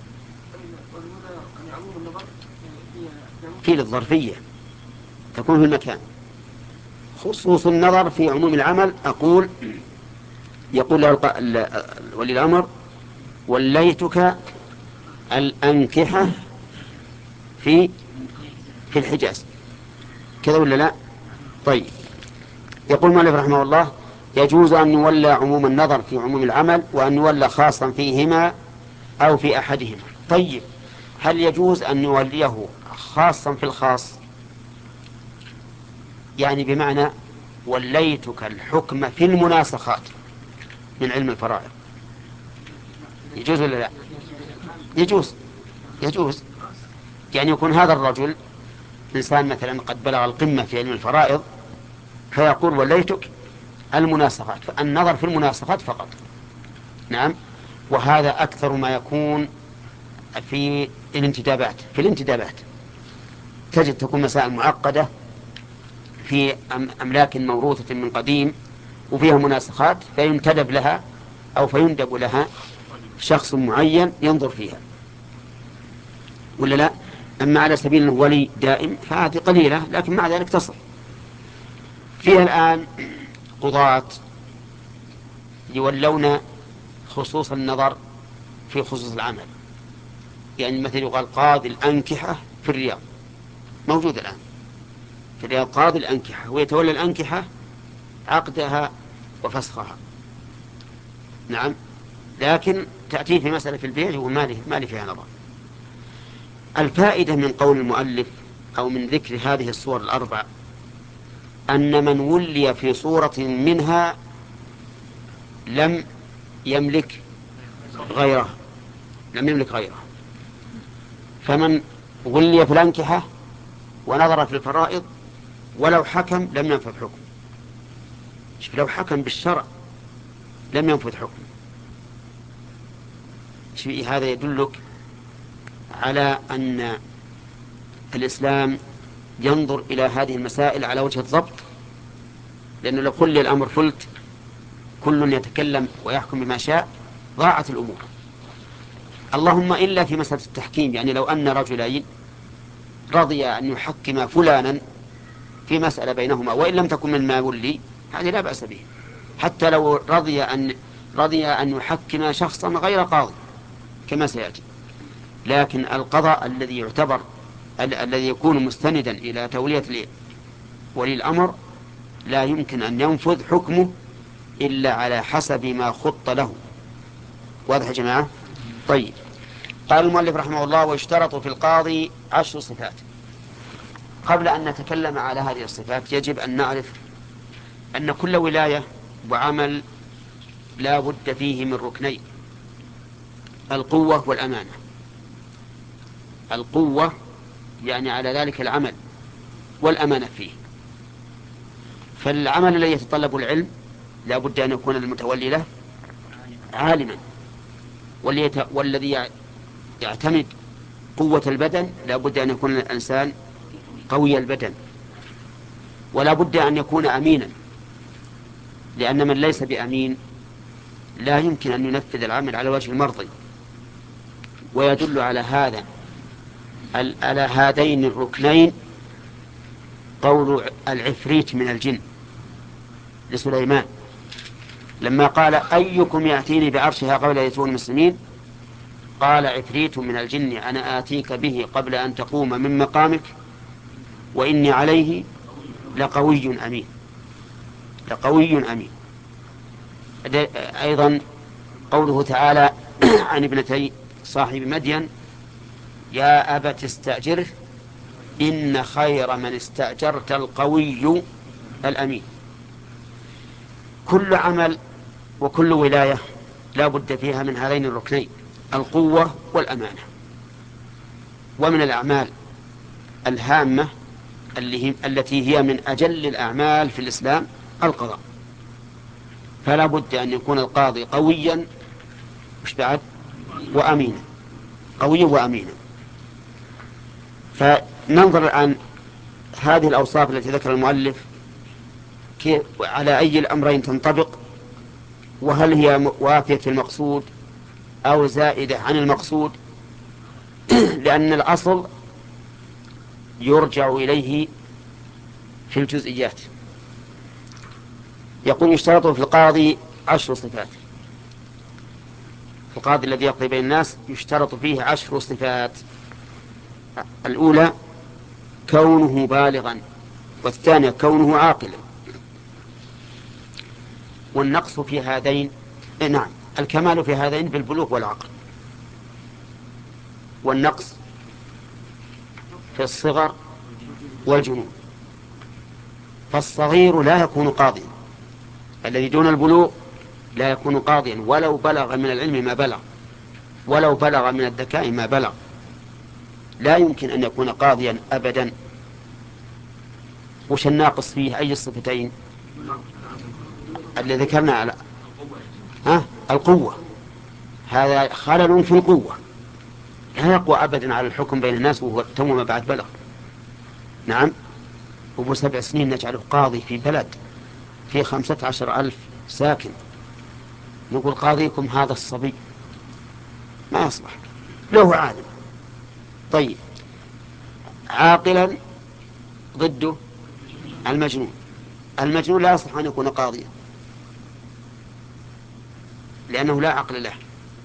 في الظرفية تكون في المكان. خصوص النظر في عموم العمل، أقول يقول له ولي الأمر وليتك الأنكحة في في الحجاز، كذا ولا لا؟ طيب يقول مالك رحمه الله يجوز أن يولى عموم النظر في عموم العمل، وأن يولى خاصا فيهما أو في أحدهما. طيب هل يجوز أن يوليه خاصا في الخاص؟ يعني بمعنى وليتك الحكم في المناسخات من علم الفرائض، يجوز ولا لا؟ يجوز، يجوز. يعني يكون هذا الرجل إنسان مثلا قد بلغ القمة في علم الفرائض، فيقول وليتك المناسخات، النظر في المناسخات فقط. نعم. وهذا أكثر ما يكون في الانتدابات. في الانتدابات تجد تكون مسائل معقدة في أملاك موروثة من قديم وفيها مناسخات فينتدب لها أو فيندب لها شخص معين ينظر فيها، ولا لا؟ أما على سبيل أنه ولي دائم فهذه قليلة، لكن مع ذلك تصل. فيها الآن قضاة يولون خصوص النظر في خصوص العمل، يعني مثل يقال قاضي الأنكحة في الرياض، موجود الآن في الرياض قاضي الأنكحة، ويتولى الأنكحة عقدها وفسخها. نعم، لكن تأتي في مسألة في البيع وما لي فيها نظر. الفائدة من قول المؤلف أو من ذكر هذه الصور الأربع أن من ولي في صورة منها لم يملك غيرها، لم يملك غيرها. فمن ولي في الأنكحة ونظر في الفرائض ولو حكم لم ينفذ حكم، لو حكم بالشرع لم ينفذ حكم. هذا يدلك على أن الإسلام ينظر إلى هذه المسائل على وجه الضبط، لأنه لو كل الأمر فلت كل يتكلم ويحكم بما شاء ضاعت الأمور. اللهم إلا في مسألة التحكيم، يعني لو أن رجلين رضي أن يحكم فلانا في مسألة بينهما وإن لم تكن من ما ولي، هذه لا بأس به، حتى لو رضي أن رضي أن يحكم شخصا غير قاضي كما سيأتي. لكن القضاء الذي يعتبر ال- الذي يكون مستندا إلى تولية ولي الأمر لا يمكن أن ينفذ حكمه إلا على حسب ما خط له. واضح يا جماعة؟ طيب، قال المؤلف رحمه الله: ويشترط في القاضي عشر صفات. قبل أن نتكلم على هذه الصفات يجب أن نعرف أن كل ولاية وعمل لا بد فيه من ركنين: القوة والأمانة. القوة يعني على ذلك العمل، والأمانة فيه. فالعمل الذي يتطلب العلم لا بد أن يكون المتولي له عالما، والذي يعتمد قوة البدن لا بد أن يكون الإنسان قوي البدن، ولا بد أن يكون أمينا، لأن من ليس بأمين لا يمكن أن ينفذ العمل على وجه المرضي. ويدل على هذا على هذين الركنين قول العفريت من الجن لسليمان لما قال: أيكم يأتيني بعرشها قبل أن يأتون المسلمين؟ قال عفريت من الجن: أنا آتيك به قبل أن تقوم من مقامك وإني عليه لقوي أمين. لقوي أمين. أيضا قوله تعالى عن ابنتي صاحب مدين: يا أبت استأجره إن خير من استأجرت القوي الأمين. كل عمل وكل ولاية لا بد فيها من هذين الركنين: القوة والأمانة. ومن الأعمال الهامة التي هي من أجل الأعمال في الإسلام القضاء، فلا بد أن يكون القاضي قويا مش بعد وأمينا، قويا وأمينا. فننظر الآن هذه الأوصاف التي ذكر المؤلف كيف على أي الأمرين تنطبق، وهل هي وافية المقصود أو زائدة عن المقصود، لأن الأصل يرجع إليه في الجزئيات. يقول: يشترط في القاضي عشر صفات. القاضي الذي يقضي بين الناس يشترط فيه عشر صفات. الأولى كونه بالغا، والثانية كونه عاقلا. والنقص في هذين نعم الكمال في هذين بالبلوغ والعقل، والنقص في الصغر والجنون. فالصغير لا يكون قاضيا، الذي دون البلوغ لا يكون قاضيا ولو بلغ من العلم ما بلغ، ولو بلغ من الذكاء ما بلغ، لا يمكن أن يكون قاضيا أبدا. وش الناقص فيه؟ أي الصفتين اللي ذكرنا على ها؟ القوة. هذا خلل في القوة، لا يقوى أبدا على الحكم بين الناس وهو تو ما بعد بلغ. نعم. أبو سبع سنين نجعله قاضي في بلد في خمسة عشر ألف ساكن، نقول قاضيكم هذا الصبي ما يصلح له عالم. طيب عاقلا ضده المجنون، المجنون لا يصلح أن يكون قاضيا لأنه لا عقل له.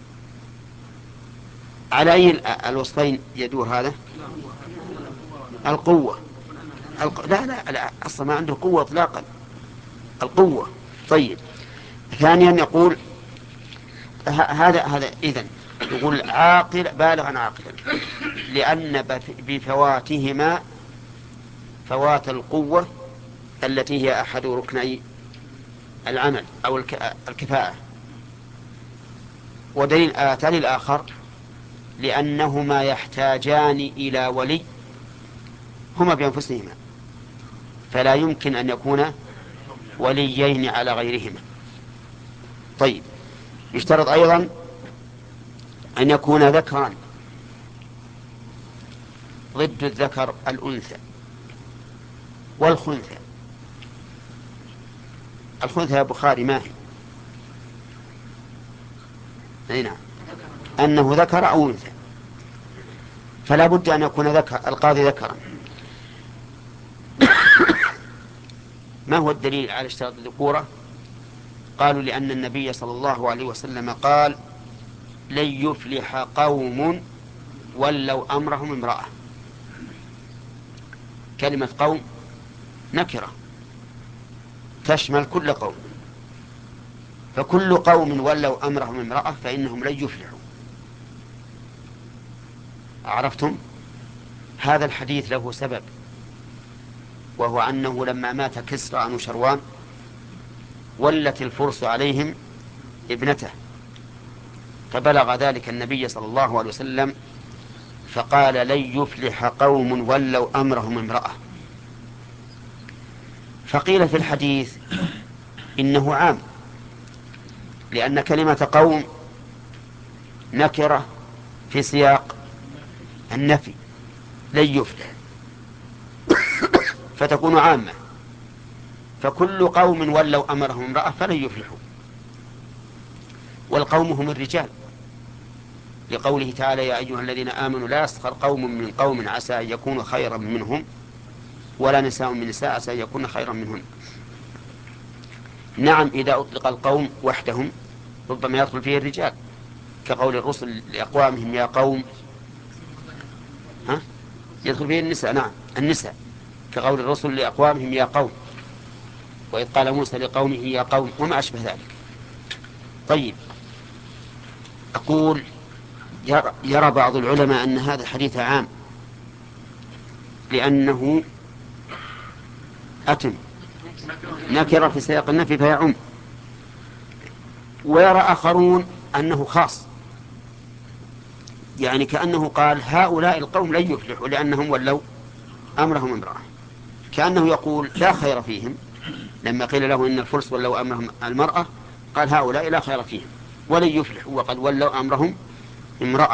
على أي الوصفين يدور هذا؟ القوة. الق... لا, لا لا أصلا ما عنده قوة إطلاقا، القوة. طيب ثانيا يقول ه... هذا هذا إذن يقول عاقل بالغا عاقلا، لأن بفواتهما فوات القوة التي هي أحد ركني العمل أو الك... الكفاءة. ودليل آتان الآخر لأنهما يحتاجان إلى ولي هما بأنفسهما، فلا يمكن أن يكون وليين على غيرهما. طيب يشترط أيضا أن يكون ذكرا ضد الذكر الأنثى والخنثى. الخنثى يا بخاري ما هي؟ أي نعم، أنه ذكر أو أنثى، فلا بد أن يكون ذكر القاضي ذكرا. ما هو الدليل على اشتراط الذكورة؟ قالوا لأن النبي صلى الله عليه وسلم قال لن يفلح قوم ولوا أمرهم امرأة. كلمة قوم نكرة تشمل كل قوم، فكل قوم ولوا أمرهم امرأة فإنهم لن يفلحوا. عرفتم؟ هذا الحديث له سبب، وهو أنه لما مات كسرى أنوشروان ولت الفرس عليهم ابنته، فبلغ ذلك النبي صلى الله عليه وسلم فقال لن يفلح قوم ولوا أمرهم امرأة. فقيل في الحديث إنه عام، لأن كلمة قوم نكرة في سياق النفي لن يفلح، فتكون عامة، فكل قوم ولوا أمرهم امرأة فلن يفلحوا. والقوم هم الرجال، لقوله تعالى يا أيها الذين آمنوا لا يسخر قوم من قوم عسى أن يكونوا خيرا منهم ولا نساء من نساء عسى أن يكون خيرا منهن. نعم إذا أطلق القوم وحدهم ربما يدخل فيه الرجال، كقول الرسل لأقوامهم يا قوم، ها؟ يدخل فيه النساء، نعم النساء، كقول الرسل لأقوامهم يا قوم، وإذ قال موسى لقومه يا قوم، وما أشبه ذلك. طيب أقول يرى بعض العلماء أن هذا الحديث عام لأنه أتم نكرة في سياق النفي فيعم، ويرى آخرون أنه خاص، يعني كأنه قال هؤلاء القوم لن يفلحوا لأنهم ولوا أمرهم امرأة، كأنه يقول لا خير فيهم. لما قيل له إن الفرس ولوا أمرهم المرأة قال هؤلاء لا خير فيهم ولن يفلحوا وقد ولوا أمرهم امرأة.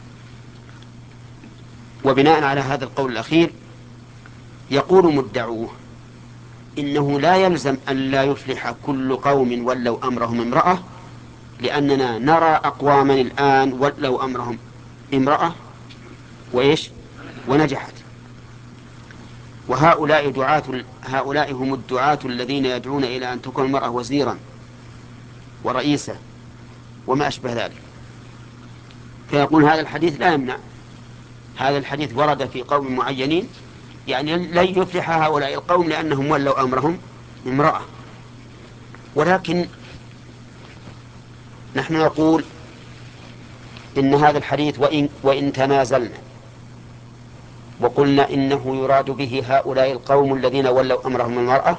وبناء على هذا القول الأخير يقول مدعوه إنه لا يلزم أن لا يفلح كل قوم ولوا أمرهم امرأة، لأننا نرى أقواما الآن ولوا أمرهم امرأة وإيش ونجحت. وهؤلاء دعاة هؤلاء هم الدعاة الذين يدعون إلى أن تكون المرأة وزيرا ورئيسة وما أشبه ذلك. فيقول هذا الحديث لا يمنع، هذا الحديث ورد في قوم معينين، يعني لن يفلح هؤلاء القوم لأنهم ولوا أمرهم امرأة. ولكن نحن نقول إن هذا الحديث وإن, وإن تنازلنا وقلنا إنه يراد به هؤلاء القوم الذين ولوا أمرهم المرأة،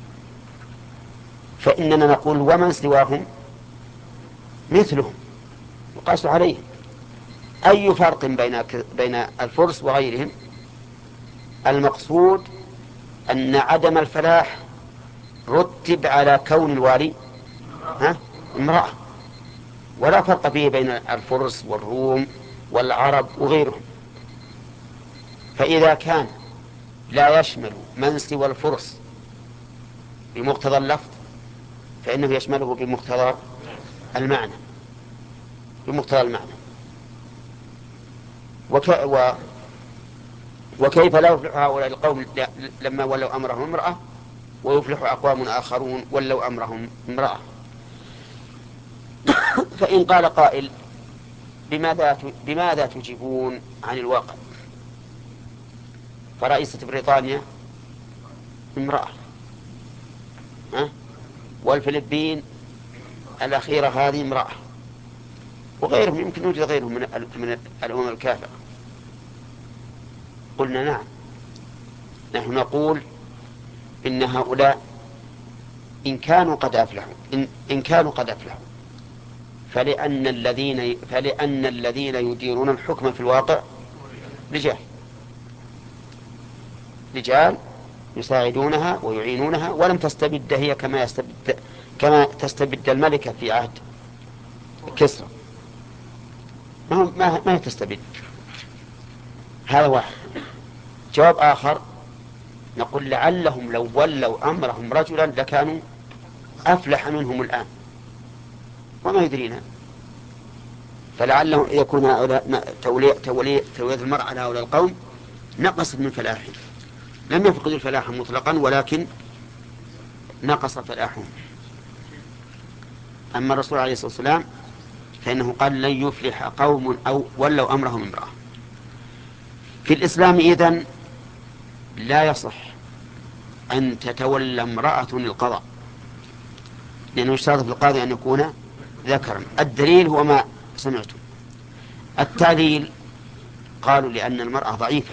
فإننا نقول ومن سواهم مثلهم وقاس عليهم. أي فرق بين بين الفرس وغيرهم؟ المقصود أن عدم الفلاح رتب على كون الوالي ها امرأة، ولا فرق فيه بين الفرس والروم والعرب وغيرهم. فإذا كان لا يشمل من سوى الفرس بمقتضى اللفظ فإنه يشمله بمقتضى المعنى بمقتضى المعنى وك... و... وكيف لا يفلح هؤلاء القوم لما ولوا أمرهم امرأة ويفلح أقوام آخرون ولوا أمرهم امرأة. فإن قال قائل بماذا بماذا تجيبون عن الواقع؟ فرئيسة بريطانيا امرأة، ها؟ والفلبين الأخيرة هذه امرأة، وغيرهم يمكن يوجد غيرهم من من الأمم الكافرة. قلنا نعم، نحن نقول إن هؤلاء إن كانوا قد أفلحوا إن, إن كانوا قد أفلحوا فلأن الذين فلأن الذين يديرون الحكم في الواقع رجال رجال يساعدونها ويعينونها، ولم تستبد هي كما يستبد كما تستبد الملكة في عهد كسرى. ما ما ما تستبد. هذا واحد. جواب آخر نقول لعلهم لو ولوا أمرهم رجلا لكانوا أفلح منهم الآن وما يدرينا. فلعلهم يكون هؤلاء تولية تولية تولية المرأة على هؤلاء القوم نقص من فلاحهم، لم يفقدوا الفلاح مطلقا ولكن نقص فلاحهم. أما الرسول عليه الصلاة والسلام فإنه قال لن يفلح قوم أو ولوا أمرهم امرأة. في الإسلام إذن لا يصح أن تتولى امرأة القضاء، لأنه يشترط في القاضي أن يكون ذكرا. الدليل هو ما سمعته. التعليل قالوا لأن المرأة ضعيفة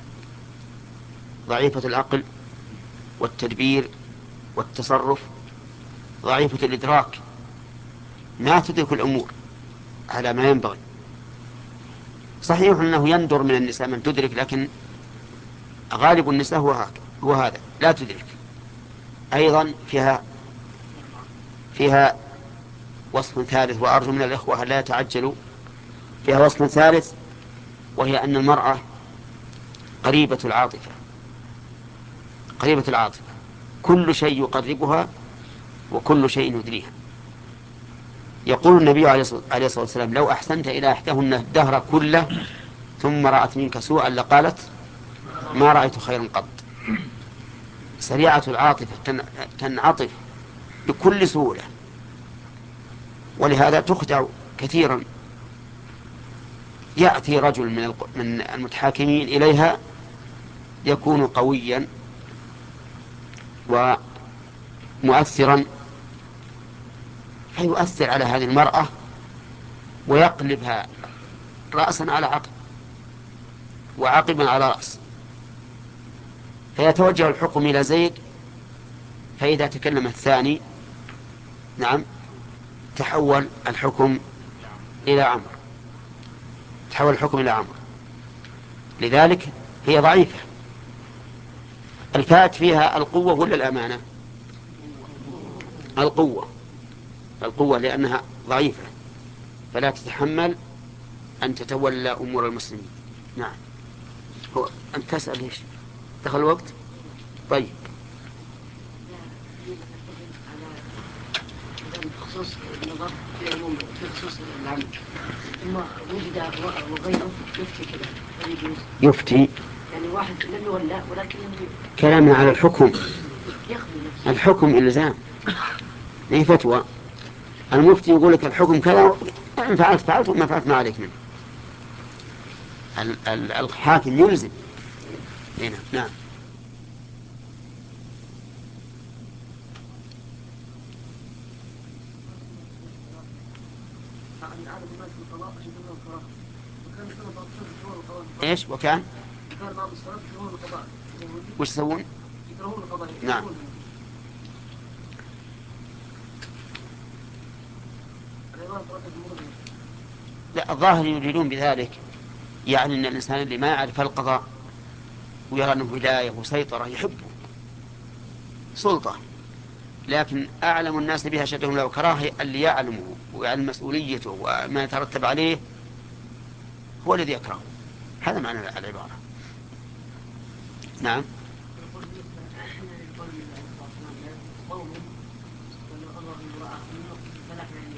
ضعيفة العقل والتدبير والتصرف، ضعيفة الإدراك، ما تدرك الأمور على ما ينبغي. صحيح أنه يندر من النساء من تدرك، لكن غالب النساء هو, هو هذا لا تدرك. أيضا فيها فيها وصف ثالث، وأرجو من الإخوة لا يتعجلوا. فيها وصف ثالث وهي أن المرأة قريبة العاطفة قريبة العاطفة كل شيء يقربها وكل شيء يدريها. يقول النبي عليه الصلاة والسلام لو أحسنت إلى إحداهن الدهر كله ثم رأت منك سوءا لقالت ما رأيت خيرا قط. سريعة العاطفة تنعطف بكل سهولة، ولهذا تخدع كثيرا. يأتي رجل من المتحاكمين إليها يكون قويا ومؤثرا فيؤثر على هذه المرأة ويقلبها رأسا على عقب وعقبا على رأس، فيتوجه الحكم إلى زيد، فإذا تكلم الثاني نعم تحول الحكم إلى عمرو تحول الحكم إلى عمرو. لذلك هي ضعيفة. الفات فيها القوة ولا الأمانة؟ القوة القوة لأنها ضعيفة فلا تتحمل أن تتولى أمور المسلمين. نعم. هو أنت تسأل ليش دخل الوقت؟ طيب. بخصوص النظر في العموم في خصوص العمل ثم وجد وغيره يفتي كذا يفتي يعني واحد لم يولى ولكن كلامنا على الحكم. يخفي نفسه. الحكم إلزام أي فتوى. المفتي يقول لك الحكم كذا إن فعلت فعلت وما فعلت ما عليك منه. الحاكم يلزم هنا. نعم. ايش وكان كان بعض الصلاة يكرهون القضاء. وش يسوون؟ يكرهون القضاء. نعم. لا، الظاهر يريدون بذلك يعني أن الإنسان اللي ما يعرف القضاء ويرى أنه ولاية وسيطرة يحبه سلطة، لكن أعلم الناس بها شدهم له كراهه اللي يعلمه ويعلم مسؤوليته وما يترتب عليه هو الذي يكرهه. هذا معنى العبارة. نعم. قوم ولو أمر امرأة فلا يعني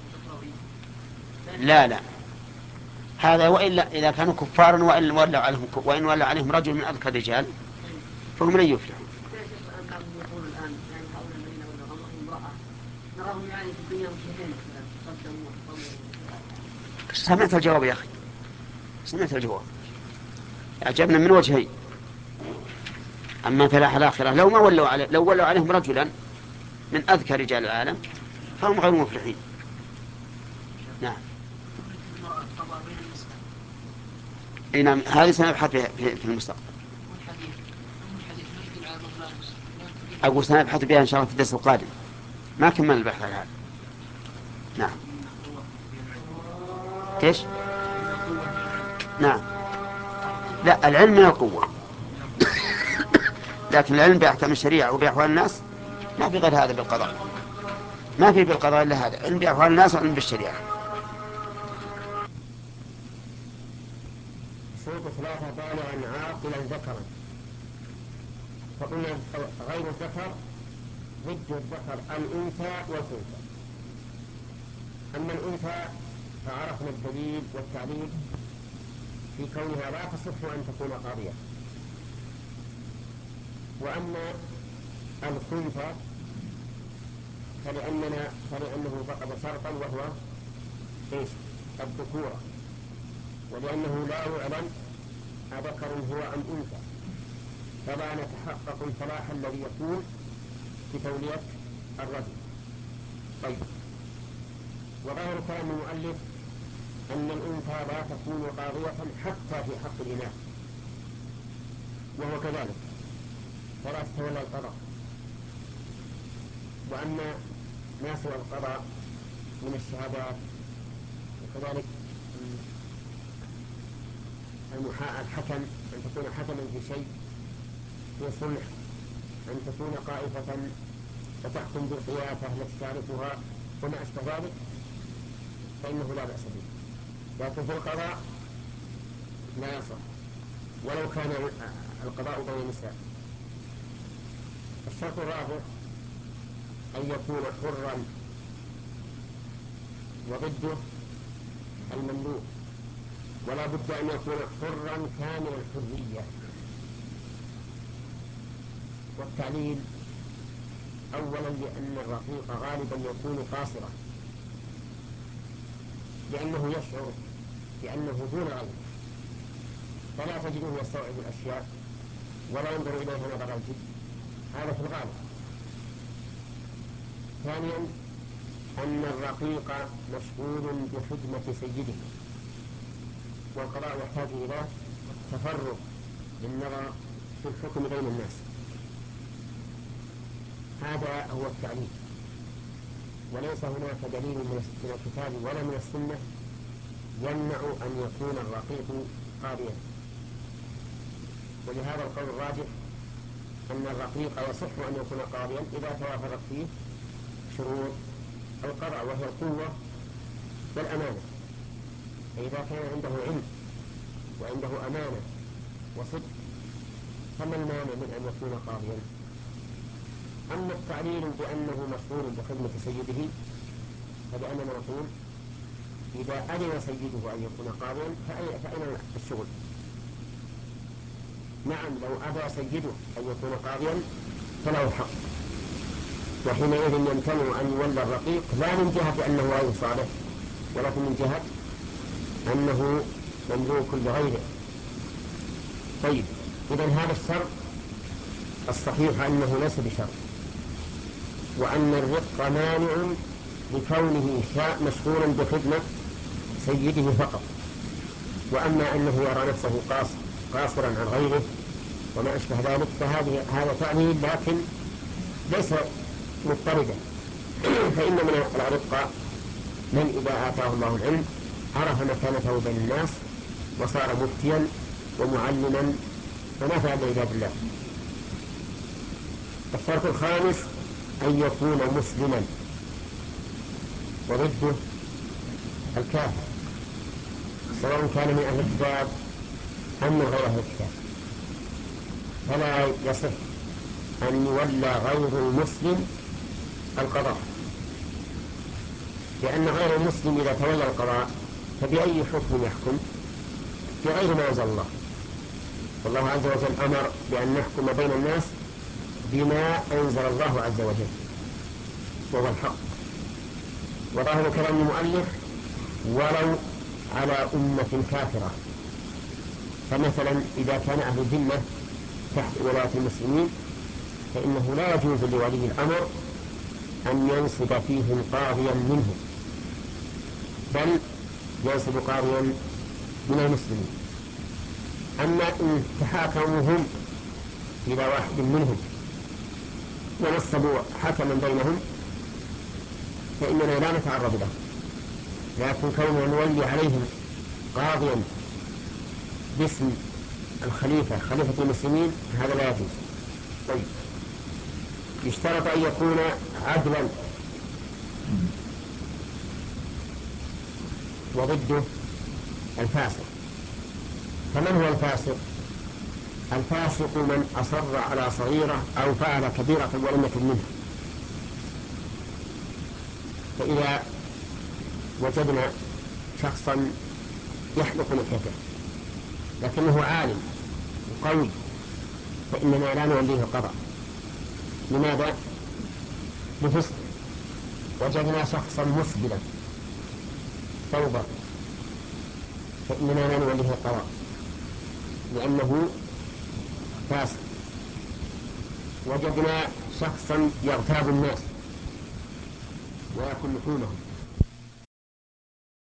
لا لا، هذا وإلا إذا كانوا كفارا وإن ولوا عليهم وإن ولوا عليهم رجل من أذكى الرجال فهم لن يفلحوا. يقول الآن يعني هؤلاء الذين ولوا أمرهم امرأة نراهم يعني في الدنيا مشركين قدموا وقوموا. سمعت الجواب يا أخي، سمعت الجواب، أعجبنا من وجهين. أما فلاح الآخرة لو ما ولوا عليه لو ولوا عليهم رجلا من أذكى رجال العالم فهم غير مفلحين. نعم. اي نعم، هذه سنبحث في, في المستقبل. أقول سنبحث بها إن شاء الله في الدرس القادم، ما كمل البحث على هذا. نعم. إيش؟ نعم. لا، العلم من القوة، لكن العلم بأحكام الشريعة وبأحوال الناس ما في غير هذا بالقضاء، ما في بالقضاء إلا هذا، علم بأحوال الناس وعلم بالشريعة. شروط ثلاثة: بالغا عاقلا ذكرا. فقلنا غير الذكر ضد الذكر الأنثى والأنثى. أما الأنثى فعرفنا الدليل والتعليل في كونها لا تصح أن تكون قاضية. وأما الخنثى فلأننا فلأنه فقد شرطا وهو إيش؟ الذكورة، ولأنه لا يعلم أذكر هو أم أنثى، فلا نتحقق الفلاح الذي يكون في تولية الرجل. طيب، وظاهر كلام المؤلف أن الأنثى لا تكون قاضية حتى في حق الإناث، وهو كذلك، فلا تتولى القضاء. وأما ما سوى القضاء من الشهادات وكذلك الحكم، أن تكون حكما في شيء، في صلح، أن تكون قائفة وتحكم بالقيافة التي تعرفها وما أشبه ذلك، فإنه لا بأس به. لكن في القضاء لا يصح ولو كان القضاء بين النساء. الشرط الرابع أن يكون حرا، وضده المملوك، ولا بد أن يكون حرا كامل الحرية. والتعليل: أولا لأن الرقيق غالبا يكون قاصرا، لأنه يشعر بأنه دون غيره، فلا تجده يستوعب الأشياء ولا ينظر إليها نظر الجد، هذا في الغالب. ثانيا أن الرقيق مشغول بخدمة سيده، والقضاء يحتاج إلى تفرغ للنظر في الحكم بين الناس. هذا هو التعليل، وليس هناك دليل من الكتاب ولا من السنة يمنع أن يكون الرقيق قاضيا. ولهذا القول الراجح أن الرقيق يصح أن يكون قاضيا إذا توافرت فيه شروط القضاء، وهي القوة والأمانة. فإذا كان عنده علم وعنده أمانة وصدق فما المانع من أن يكون قاضيا؟ أما التعليل بأنه مشغول بخدمة سيده فبأننا نقول إذا أذن سيده أن يكون قاضيا فأين الشغل؟ نعم، لو أبى سيده أن يكون قاضيا فله الحق، وحينئذ يمتنع أن يولى الرقيق، لا من جهة أنه غير صالح، ولكن من جهة أنه مملوك لغيره. طيب، إذن هذا الشرط الصحيح أنه ليس بشرط، وأن الرق مانع لكونه مشغولا بخدمة سيده فقط. وأما أنه يرى نفسه قاصرا عن غيره وما أشبه ذلك فهذا هذا تعليل، لكن ليس مضطردا. فإن من الرق من إذا آتاه الله العلم عرف مكانته بين الناس وصار مفتيا ومعلما ونفع بعباد الله. الشرط الخامس أن يكون مسلما، وضده الكافر، سواء كان من أهل الكتاب أم من غير أهل الكتاب، فلا يصح أن يولى غير المسلم القضاء، لأن غير المسلم إذا تولى القضاء فبأي حكم يحكم؟ بغير ما أنزل الله. والله عز وجل أمر بأن نحكم بين الناس بما أنزل الله عز وجل وهو الحق. وظاهر كلام المؤلف ولو على أمة كافرة، فمثلا إذا كان أهل الذمة تحت ولاية المسلمين فإنه لا يجوز لولي الأمر أن ينصب فيهم قاضيا منهم، بل ينصب قاضيا من المسلمين. أما إن تحاكموا هم إلى واحد منهم ونصبوا حكما بينهم فإننا لا نتعرض له، لكن كوننا نولي عليهم قاضيا باسم الخليفة خليفة المسلمين هذا لا يجوز. طيب، يشترط أن يكون عدلا، وضده الفاسق. فمن هو الفاسق؟ الفاسق من أصر على صغيرة أو فعل كبيرة ولم يتب منها. فإذا وجدنا شخصا يحلق لحيته لكنه عالم وقوي فإننا لا نوليه القضاء. لماذا؟ لفسق. وجدنا شخصا مسبلا ثوبا فإننا لا نوليه القضاء لأنه فاسق. وجدنا شخصا يغتاب الناس ويأكل لحومهم